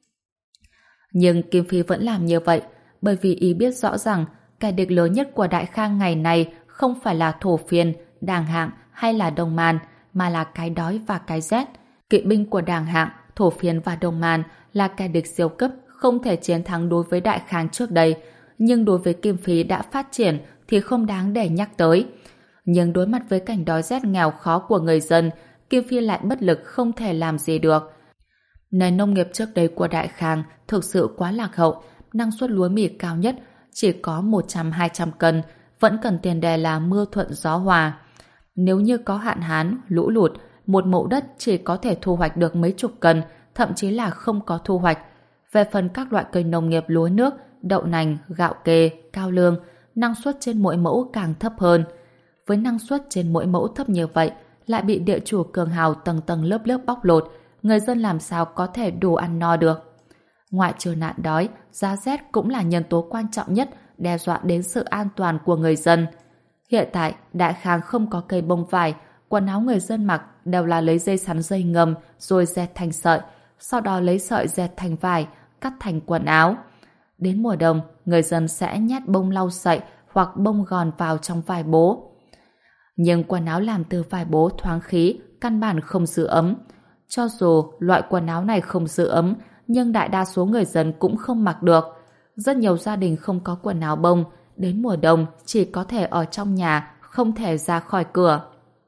Nhưng Kim Phi vẫn làm như vậy, bởi vì ý biết rõ rằng kẻ địch lớn nhất của Đại Khang ngày này không phải là Thổ Phiên, Đàng Hạng hay là Đông Man, mà là cái đói và cái rét. Kỵ binh của Đàng Hạng, Thổ Phiên và Đông Man là kẻ địch siêu cấp không thể chiến thắng đối với Đại Khang trước đây, nhưng đối với Kim Phi đã phát triển thì không đáng để nhắc tới. Nhưng đối mặt với cảnh đói rét nghèo khó của người dân, Kim Phi lại bất lực không thể làm gì được. Nền nông nghiệp trước đây của Đại Khang thực sự quá lạc hậu, năng suất lúa mì cao nhất chỉ có một trăm đến hai trăm cân, vẫn cần tiền đề là mưa thuận gió hòa. Nếu như có hạn hán, lũ lụt, một mẫu đất chỉ có thể thu hoạch được mấy chục cân, thậm chí là không có thu hoạch. Về phần các loại cây nông nghiệp lúa nước, đậu nành, gạo kê, cao lương, năng suất trên mỗi mẫu càng thấp hơn. Với năng suất trên mỗi mẫu thấp như vậy, lại bị địa chủ cường hào tầng tầng lớp lớp bóc lột, người dân làm sao có thể đủ ăn no được. Ngoại trừ nạn đói, giá rét cũng là nhân tố quan trọng nhất đe dọa đến sự an toàn của người dân. Hiện tại, Đại Khang không có cây bông vải, quần áo người dân mặc đều là lấy dây sắn dây ngầm rồi dệt thành sợi, sau đó lấy sợi dệt thành vải, cắt thành quần áo. Đến mùa đông, người dân sẽ nhét bông lau sậy hoặc bông gòn vào trong vải bố. Nhưng quần áo làm từ vải bố thoáng khí, căn bản không giữ ấm. Cho dù loại quần áo này không giữ ấm, nhưng đại đa số người dân cũng không mặc được. Rất nhiều gia đình không có quần áo bông, đến mùa đông chỉ có thể ở trong nhà, không thể ra khỏi cửa.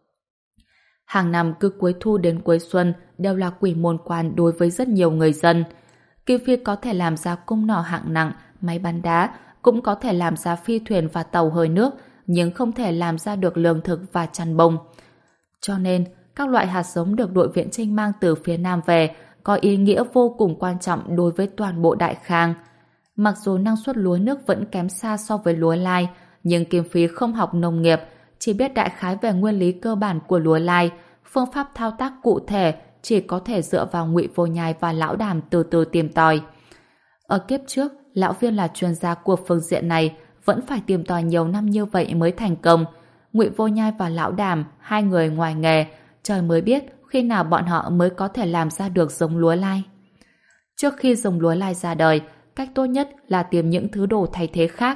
Hàng năm cứ cuối thu đến cuối xuân đều là quỷ môn quan đối với rất nhiều người dân. Kim Phi có thể làm ra cung nỏ hạng nặng, máy bắn đá, cũng có thể làm ra phi thuyền và tàu hơi nước, nhưng không thể làm ra được lương thực và chăn bông. Cho nên, các loại hạt giống được đội viện Chinh mang từ phía Nam về có ý nghĩa vô cùng quan trọng đối với toàn bộ Đại Khang. Mặc dù năng suất lúa nước vẫn kém xa so với lúa lai, nhưng Kim Phi không học nông nghiệp, chỉ biết đại khái về nguyên lý cơ bản của lúa lai, phương pháp thao tác cụ thể chỉ có thể dựa vào Ngụy Vô Nhai và Lão Đàm từ từ tìm tòi. Ở kiếp trước, Lão Viên là chuyên gia của phương diện này, vẫn phải tìm tòi nhiều năm như vậy mới thành công. Ngụy Vô Nhai và Lão Đàm, hai người ngoài nghề, trời mới biết khi nào bọn họ mới có thể làm ra được giống lúa lai. Trước khi giống lúa lai ra đời, cách tốt nhất là tìm những thứ đồ thay thế khác.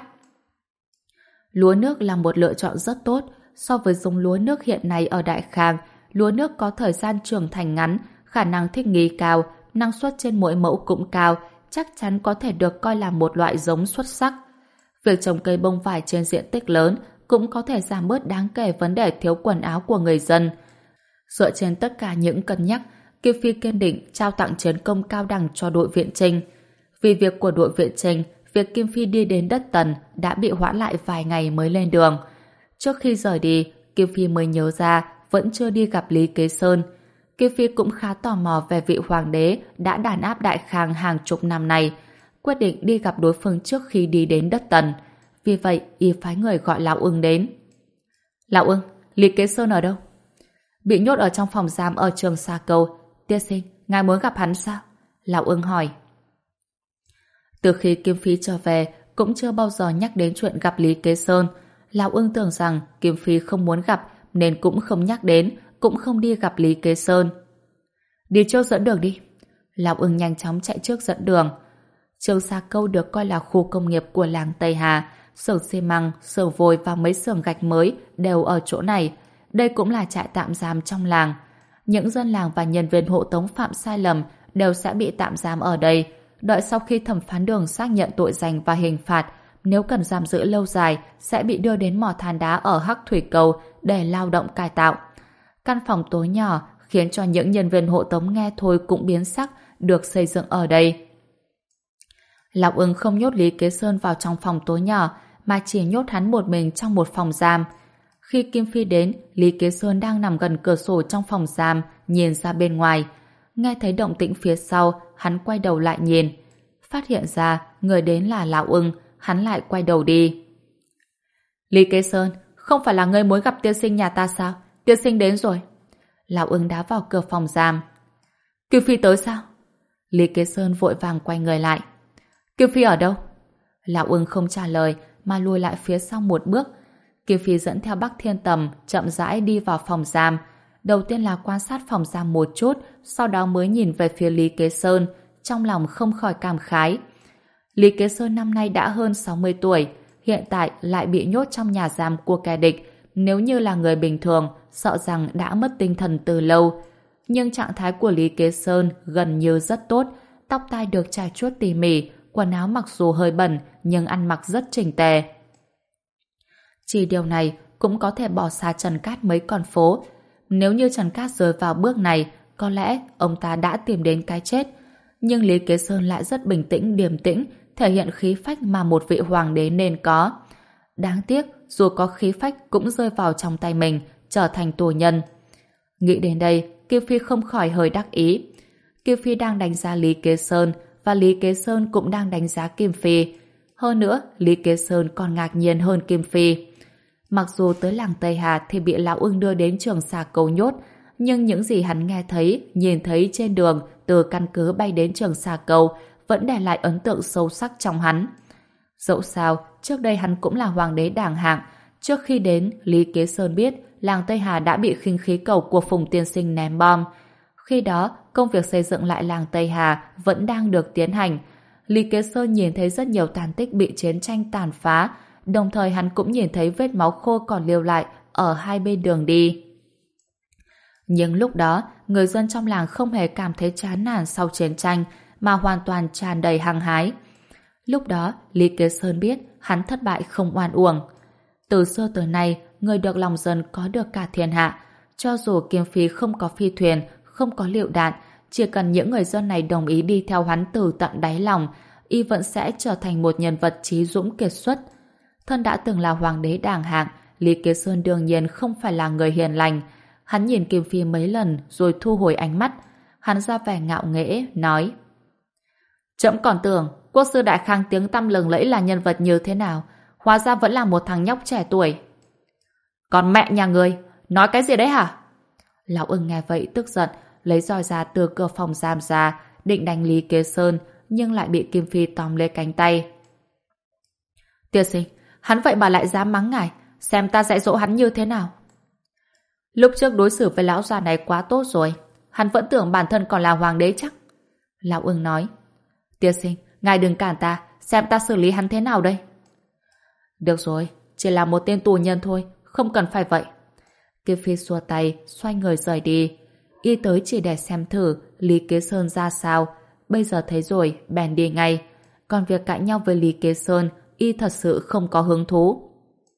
Lúa nước là một lựa chọn rất tốt. So với giống lúa nước hiện nay ở Đại Khang, lúa nước có thời gian trưởng thành ngắn, khả năng thích nghi cao, năng suất trên mỗi mẫu cũng cao, chắc chắn có thể được coi là một loại giống xuất sắc. Việc trồng cây bông vải trên diện tích lớn cũng có thể giảm bớt đáng kể vấn đề thiếu quần áo của người dân. Dựa trên tất cả những cân nhắc, Kim Phi kiên định trao tặng chiến công cao đẳng cho đội viện Chinh. Vì việc của đội viện Chinh, việc Kim Phi đi đến đất Tần đã bị hoãn lại vài ngày mới lên đường. Trước khi rời đi, Kim Phi mới nhớ ra vẫn chưa đi gặp Lý Kế Sơn. Kim Phi cũng khá tò mò về vị hoàng đế đã đàn áp Đại Khang hàng chục năm nay, quyết định đi gặp đối phương trước khi đi đến đất Tần. Vì vậy, y phái người gọi Lão Ưng đến. Lão Ưng, Lý Kế Sơn ở đâu? Bị nhốt ở trong phòng giam ở Trường Sa Câu. Tiên sinh, ngài muốn gặp hắn sao? Lão Ưng hỏi. Từ khi Kim Phi trở về, cũng chưa bao giờ nhắc đến chuyện gặp Lý Kế Sơn. Lão Ưng tưởng rằng Kim Phi không muốn gặp nên cũng không nhắc đến, cũng không đi gặp Lý Kế Sơn. Đi trước dẫn đường đi. Lão Ưng nhanh chóng chạy trước dẫn đường. Trường Sa Câu được coi là khu công nghiệp của làng Tây Hà, xưởng xi măng, xưởng vôi và mấy xưởng gạch mới đều ở chỗ này. Đây cũng là trại tạm giam trong làng. Những dân làng và nhân viên hộ tống phạm sai lầm đều sẽ bị tạm giam ở đây. Đợi sau khi thẩm phán Đường xác nhận tội danh và hình phạt, nếu cần giam giữ lâu dài sẽ bị đưa đến mỏ than đá ở Hắc Thủy Cầu để lao động cải tạo. Căn phòng tối nhỏ khiến cho những nhân viên hộ tống nghe thôi cũng biến sắc, được xây dựng ở đây. Lão Ưng không nhốt Lý Kế Sơn vào trong phòng tối nhỏ mà chỉ nhốt hắn một mình trong một phòng giam. Khi Kim Phi đến, Lý Kế Sơn đang nằm gần cửa sổ trong phòng giam, nhìn ra bên ngoài. Nghe thấy động tĩnh phía sau, hắn quay đầu lại nhìn. Phát hiện ra người đến là Lão Ưng, hắn lại quay đầu đi. Lý Kế Sơn, không phải là ngươi muốn gặp tiên sinh nhà ta sao? Tiên sinh đến rồi. Lão Ưng đá vào cửa phòng giam. Kim Phi tới sao? Lý Kế Sơn vội vàng quay người lại. Kim Phi ở đâu? Lão Ưng không trả lời mà lùi lại phía sau một bước. Kim Phi dẫn theo Bắc Thiên Tầm chậm rãi đi vào phòng giam. Đầu tiên là quan sát phòng giam một chút, sau đó mới nhìn về phía Lý Kế Sơn, trong lòng không khỏi cảm khái. Lý Kế Sơn năm nay đã hơn sáu mươi tuổi, hiện tại lại bị nhốt trong nhà giam của kẻ địch. Nếu như là người bình thường, sợ rằng đã mất tinh thần từ lâu. Nhưng trạng thái của Lý Kế Sơn gần như rất tốt, tóc tai được chải chuốt tỉ mỉ, quần áo mặc dù hơi bẩn nhưng ăn mặc rất chỉnh tề. Chỉ điều này cũng có thể bỏ xa Trần Cát mấy con phố. Nếu như Trần Cát rơi vào bước này, có lẽ ông ta đã tìm đến cái chết. Nhưng Lý Kế Sơn lại rất bình tĩnh, điềm tĩnh, thể hiện khí phách mà một vị hoàng đế nên có. Đáng tiếc, dù có khí phách cũng rơi vào trong tay mình, trở thành tù nhân. Nghĩ đến đây, Kim Phi không khỏi hơi đắc ý. Kim Phi đang đánh giá Lý Kế Sơn và Lý Kế Sơn cũng đang đánh giá Kim Phi. Hơn nữa, Lý Kế Sơn còn ngạc nhiên hơn Kim Phi. Mặc dù tới làng Tây Hà thì bị Lão Ưng đưa đến Trường Sa Câu nhốt, nhưng những gì hắn nghe thấy, nhìn thấy trên đường từ căn cứ bay đến Trường Sa Câu vẫn để lại ấn tượng sâu sắc trong hắn. Dẫu sao, trước đây hắn cũng là hoàng đế đảng hạng. Trước khi đến, Lý Kế Sơn biết làng Tây Hà đã bị khinh khí cầu của Phùng tiên sinh ném bom. Khi đó, công việc xây dựng lại làng Tây Hà vẫn đang được tiến hành. Lý Kế Sơn nhìn thấy rất nhiều tàn tích bị chiến tranh tàn phá, đồng thời hắn cũng nhìn thấy vết máu khô còn lưu lại ở hai bên đường đi. Nhưng lúc đó, người dân trong làng không hề cảm thấy chán nản sau chiến tranh, mà hoàn toàn tràn đầy hăng hái. Lúc đó, Lý Kế Sơn biết hắn thất bại không oan uổng. Từ xưa tới nay, người được lòng dân có được cả thiên hạ. Cho dù Kim Phi không có phi thuyền, không có lựu đạn, chỉ cần những người dân này đồng ý đi theo hắn từ tận đáy lòng, y vẫn sẽ trở thành một nhân vật trí dũng kiệt xuất. Thân đã từng là hoàng đế đảng hạng, Lý Kế Sơn đương nhiên không phải là người hiền lành. Hắn nhìn Kim Phi mấy lần rồi thu hồi ánh mắt. Hắn ra vẻ ngạo nghễ, nói: Trẫm còn tưởng quốc sư Đại Khang tiếng tăm lừng lẫy là nhân vật như thế nào, hóa ra vẫn là một thằng nhóc trẻ tuổi. Còn mẹ nhà ngươi, nói cái gì đấy hả? Lão Ưng nghe vậy tức giận, lấy roi ra từ cửa phòng giam ra, định đánh Lý Kế Sơn, nhưng lại bị Kim Phi tóm lấy cánh tay. Tiên sinh, hắn vậy mà lại dám mắng ngài, xem ta dạy dỗ hắn như thế nào. Lúc trước đối xử với lão già này quá tốt rồi, hắn vẫn tưởng bản thân còn là hoàng đế chắc. Lão Ưng nói: Tiên sinh, ngài đừng cản ta, xem ta xử lý hắn thế nào đây. Được rồi, chỉ là một tên tù nhân thôi, không cần phải vậy. Kim Phi xua tay, xoay người rời đi. Y tới chỉ để xem thử Lý Kế Sơn ra sao. Bây giờ thấy rồi, bèn đi ngay. Còn việc cãi nhau với Lý Kế Sơn, y thật sự không có hứng thú.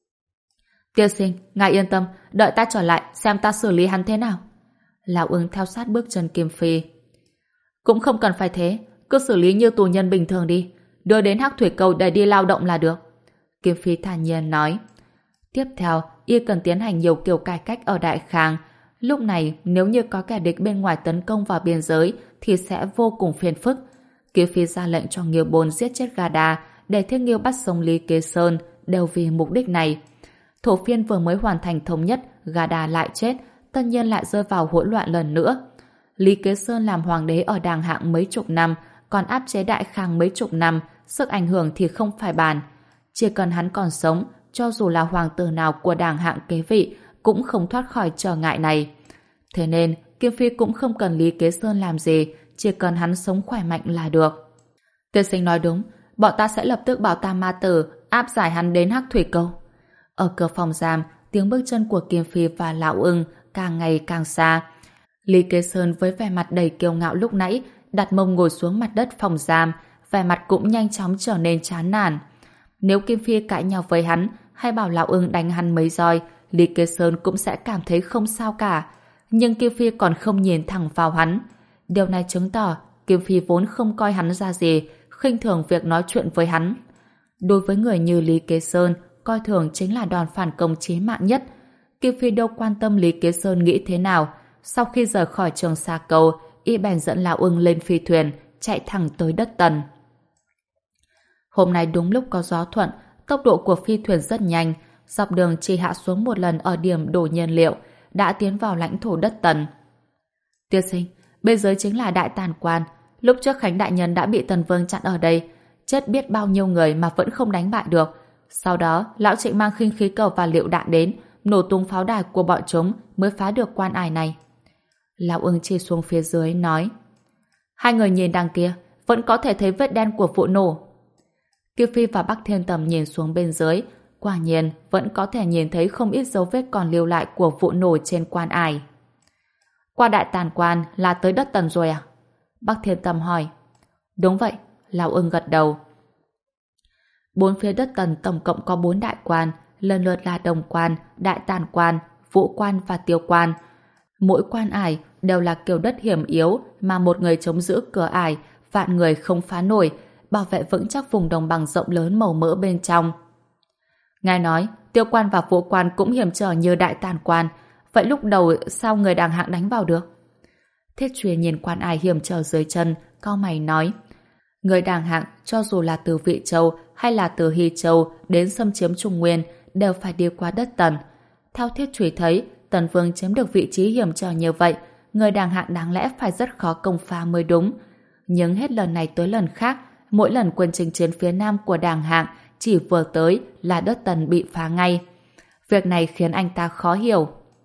Tiên sinh, ngài yên tâm, đợi ta trở lại xem ta xử lý hắn thế nào. Lão Ưng theo sát bước chân Kim Phi. Cũng không cần phải thế, cứ xử lý như tù nhân bình thường đi, đưa đến Hắc Thủy Cầu để đi lao động là được. Kim Phi thản nhiên nói. Tiếp theo, y cần tiến hành nhiều kiểu cải cách ở Đại Khang. Lúc này, nếu như có kẻ địch bên ngoài tấn công vào biên giới, thì sẽ vô cùng phiền phức. Kim Phi ra lệnh cho Nghiêu Bôn giết chết Gada, để Thiết Nghiêu bắt sống Lý Kế Sơn, đều vì mục đích này. Thổ Phiên vừa mới hoàn thành thống nhất, Gada lại chết, tất nhiên lại rơi vào hỗn loạn lần nữa. Lý Kế Sơn làm hoàng đế ở Đàng Hạng mấy chục năm, còn áp chế Đại Khang mấy chục năm, sức ảnh hưởng thì không phải bàn. Chỉ cần hắn còn sống, cho dù là hoàng tử nào của Đàng Hạng kế vị, cũng không thoát khỏi trở ngại này. Thế nên, Kim Phi cũng không cần Lý Kế Sơn làm gì, chỉ cần hắn sống khỏe mạnh là được. Tiên sinh nói đúng, bọn ta sẽ lập tức bảo Tam Ma Tử áp giải hắn đến Hắc Thủy Cầu. Ở cửa phòng giam, tiếng bước chân của Kim Phi và Lão Ưng càng ngày càng xa. Lý Kế Sơn với vẻ mặt đầy kiêu ngạo lúc nãy đặt mông ngồi xuống mặt đất phòng giam, vẻ mặt cũng nhanh chóng trở nên chán nản. Nếu Kim Phi cãi nhau với hắn hay bảo Lão Ưng đánh hắn mấy roi, Lý Kế Sơn cũng sẽ cảm thấy không sao cả. Nhưng Kim Phi còn không nhìn thẳng vào hắn. Điều này chứng tỏ Kim Phi vốn không coi hắn ra gì, khinh thường việc nói chuyện với hắn. Đối với người như Lý Kế Sơn, coi thường chính là đòn phản công chí mạng nhất. Kim Phi đâu quan tâm Lý Kế Sơn nghĩ thế nào. Sau khi rời khỏi Trường Sa Cầu, y bèn dẫn Lão Ưng lên phi thuyền, chạy thẳng tới đất Tần. Hôm nay đúng lúc có gió thuận, tốc độ của phi thuyền rất nhanh, dọc đường chỉ hạ xuống một lần ở điểm đổ nhiên liệu, đã tiến vào lãnh thổ đất Tần. Tiên sinh, bên dưới chính là Đại Tàn Quan. Lúc trước Khánh Đại Nhân đã bị Tần Vương chặn ở đây, chết biết bao nhiêu người mà vẫn không đánh bại được. Sau đó, Lão Trịnh mang khinh khí cầu và liệu đạn đến, nổ tung pháo đài của bọn chúng mới phá được quan ải này. Lão Ưng chỉ xuống phía dưới, nói: Hai người nhìn đằng kia, vẫn có thể thấy vết đen của vụ nổ. Kim Phi và Bắc Thiên Tầm nhìn xuống bên dưới, quả nhiên vẫn có thể nhìn thấy không ít dấu vết còn lưu lại của vụ nổ trên quan ải. Qua Đại Tàn Quan là tới đất Tần rồi à? Bắc Thiên Tầm hỏi. Đúng vậy, Lão Ưng gật đầu. Bốn phía đất Tần tổng cộng có bốn đại quan, lần lượt là Đồng Quan, Đại Tàn Quan, Vũ Quan và Tiêu Quan. Mỗi quan ải đều là kiểu đất hiểm yếu mà một người chống giữ cửa ải, vạn người không phá nổi, bảo vệ vững chắc vùng đồng bằng rộng lớn màu mỡ bên trong. Ngài nói, Tiêu Quan và Vũ Quan cũng hiểm trở như Đại Tàn Quan, vậy lúc đầu sao người Đàng Hạng đánh vào được? Thiết Truyền nhìn quan ải hiểm trở dưới chân, cau mày nói: Người Đàng Hạng cho dù là từ Vị Châu hay là từ Hy Châu đến xâm chiếm Trung Nguyên đều phải đi qua đất Tần. Theo Thiết Truyền thấy, Tần Vương chiếm được vị trí hiểm trở như vậy, người đàng hạng đáng lẽ phải rất khó công phá mới đúng. Nhưng hết lần này tới lần khác, mỗi lần quân chinh chiến phía nam của đàng hạng chỉ vừa tới là đất Tần bị phá ngay. Việc này khiến anh ta khó hiểu.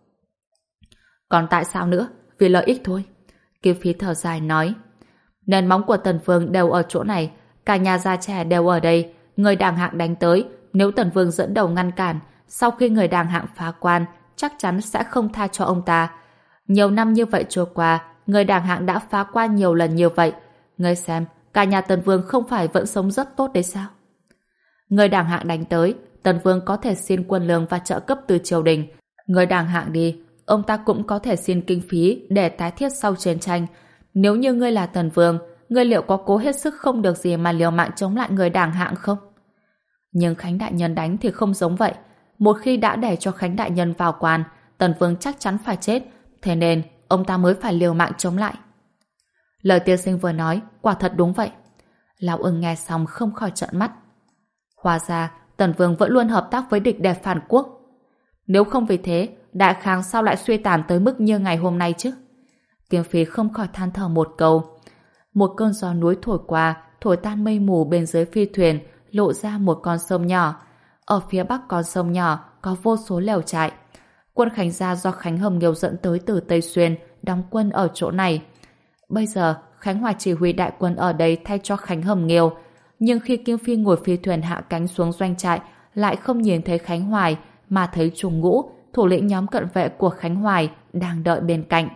Còn tại sao nữa? Vì lợi ích thôi. Kim Phi thở dài nói. Nền móng của Tần Vương đều ở chỗ này, cả nhà già trẻ đều ở đây, người đàng hạng đánh tới, nếu Tần Vương dẫn đầu ngăn cản, sau khi người đàng hạng phá quan, chắc chắn sẽ không tha cho ông ta. Nhiều năm như vậy trôi qua, người đàng hạng đã phá quan nhiều lần như vậy. Ngươi xem, cả nhà Tần Vương không phải vẫn sống rất tốt đấy sao? Người đàng hạng đánh tới, Tần Vương có thể xin quân lương và trợ cấp từ triều đình. Người đàng hạng đi, ông ta cũng có thể xin kinh phí để tái thiết sau chiến tranh. Nếu như ngươi là Tần Vương, ngươi liệu có cố hết sức không được gì mà liều mạng chống lại người đàng hạng không? Nhưng Khánh Đại Nhân đánh thì không giống vậy. Một khi đã để cho Khánh Đại Nhân vào quan, Tần Vương chắc chắn phải chết, thế nên ông ta mới phải liều mạng chống lại. Lời tiên sinh vừa nói, quả thật đúng vậy. Lão Ưng nghe xong không khỏi trợn mắt. Hóa ra, Tần Vương vẫn luôn hợp tác với địch để phản quốc. Nếu không vì thế, Đại Khang sao lại suy tàn tới mức như ngày hôm nay chứ? Kiều Phi không khỏi than thở một câu. Một cơn gió núi thổi qua, thổi tan mây mù bên dưới phi thuyền, lộ ra một con sông nhỏ. Ở phía bắc con sông nhỏ có vô số lều trại. Quân Khánh Gia do Khánh Hồng Nghiêu dẫn tới từ Tây Xuyên, đóng quân ở chỗ này. Bây giờ, Khánh Hoài chỉ huy đại quân ở đây thay cho Khánh Hồng Nghiêu. Nhưng khi Kim Phi ngồi phi thuyền hạ cánh xuống doanh trại, lại không nhìn thấy Khánh Hoài, mà thấy Trùng Ngũ, thủ lĩnh nhóm cận vệ của Khánh Hoài, đang đợi bên cạnh.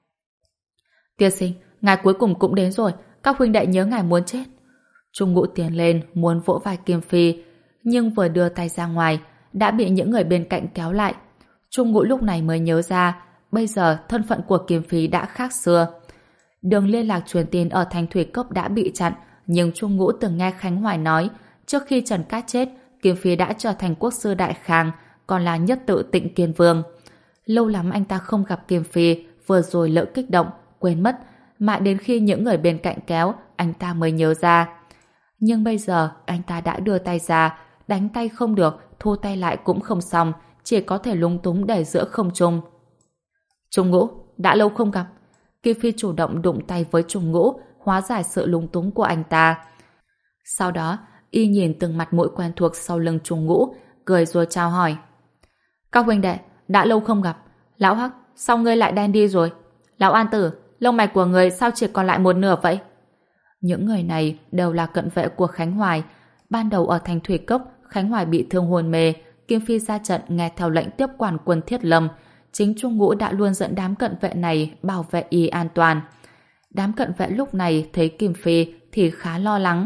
Tiên sinh, ngài cuối cùng cũng đến rồi, các huynh đệ nhớ ngài muốn chết. Trùng Ngũ tiến lên, muốn vỗ vai Kim Phi, nhưng vừa đưa tay ra ngoài, đã bị những người bên cạnh kéo lại. Trùng Ngũ lúc này mới nhớ ra, bây giờ thân phận của Kim Phi đã khác xưa. Đường liên lạc truyền tin ở Thanh Thủy Cốc đã bị chặn, nhưng Trung Ngũ từng nghe Khánh Hoài nói, trước khi Trần Cát chết, Kim Phi đã trở thành quốc sư Đại Khang, còn là nhất tự Tịnh Kiên Vương. Lâu lắm anh ta không gặp Kim Phi, vừa rồi lỡ kích động, quên mất, mãi đến khi những người bên cạnh kéo, anh ta mới nhớ ra. Nhưng bây giờ, anh ta đã đưa tay ra, đánh tay không được, thu tay lại cũng không xong, chỉ có thể lúng túng để giữa không trung. Trung Ngũ, đã lâu không gặp. Kim Phi chủ động đụng tay với Trung Ngũ, hóa giải sự lúng túng của anh ta. Sau đó, y nhìn từng mặt mũi quen thuộc sau lưng Trung Ngũ, cười rồi chào hỏi. Các huynh đệ, đã lâu không gặp. Lão Hắc, sao ngươi lại đen đi rồi? Lão An Tử, lông mày của ngươi sao chỉ còn lại một nửa vậy? Những người này đều là cận vệ của Khánh Hoài. Ban đầu ở Thanh Thủy Cốc, Khánh Hoài bị thương hôn mê, Kim Phi ra trận nghe theo lệnh tiếp quản quân Thiết Lâm. Chính Trung Ngũ đã luôn dẫn đám cận vệ này bảo vệ y an toàn. Đám cận vệ lúc này thấy Kim Phi thì khá lo lắng.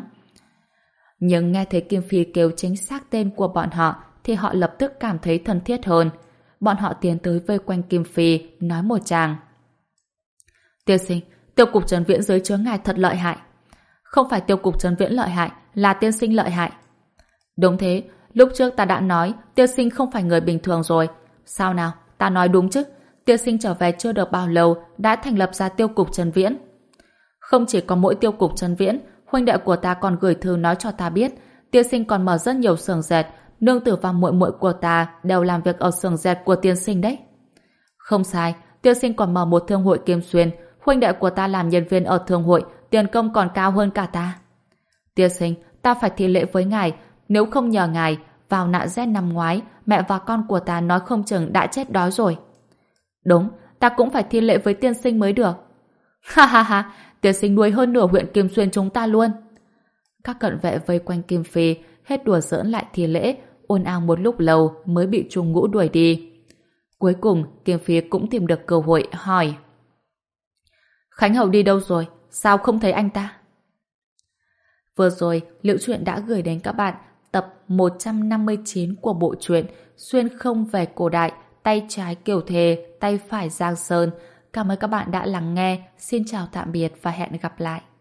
Nhưng nghe thấy Kim Phi kêu chính xác tên của bọn họ thì họ lập tức cảm thấy thân thiết hơn. Bọn họ tiến tới vây quanh Kim Phi, nói một tràng. Tiên sinh, tiêu cục Trần Viễn dưới chướng ngài thật lợi hại. Không phải tiêu cục Trần Viễn lợi hại, là tiên sinh lợi hại. Đúng thế, lúc trước ta đã nói tiên sinh không phải người bình thường rồi. Sao nào, ta nói đúng chứ? Tiên sinh trở về chưa được bao lâu đã thành lập ra tiêu cục Trần Viễn. Không chỉ có mỗi tiêu cục Trần Viễn, huynh đệ của ta còn gửi thư nói cho ta biết tiên sinh còn mở rất nhiều xưởng dệt, nương tử và muội muội của ta đều làm việc ở xưởng dệt của tiên sinh đấy. Không sai, tiên sinh còn mở một thương hội Kim Xuyên, huynh đệ của ta làm nhân viên ở thương hội, tiền công còn cao hơn cả ta. Tiên sinh, ta phải thi lễ với ngài, nếu không nhờ ngài, vào nạn rét năm ngoái, mẹ và con của ta nói không chừng đã chết đói rồi. Đúng, ta cũng phải thi lễ với tiên sinh mới được. Ha ha ha, tiên sinh nuôi hơn nửa huyện Kim Xuyên chúng ta luôn. Các cận vệ vây quanh Kim Phi, hết đùa giỡn lại thi lễ, ồn ào một lúc lâu mới bị Trung Ngũ đuổi đi. Cuối cùng, Kim Phi cũng tìm được cơ hội hỏi. Khánh Hậu đi đâu rồi? Sao không thấy anh ta? Vừa rồi, Liễu Chuyện đã gửi đến các bạn tập một trăm năm mươi chín của bộ truyện Xuyên không về cổ đại, tay trái Kiều Thề, tay phải Giang Sơn. Cảm ơn các bạn đã lắng nghe. Xin chào tạm biệt và hẹn gặp lại.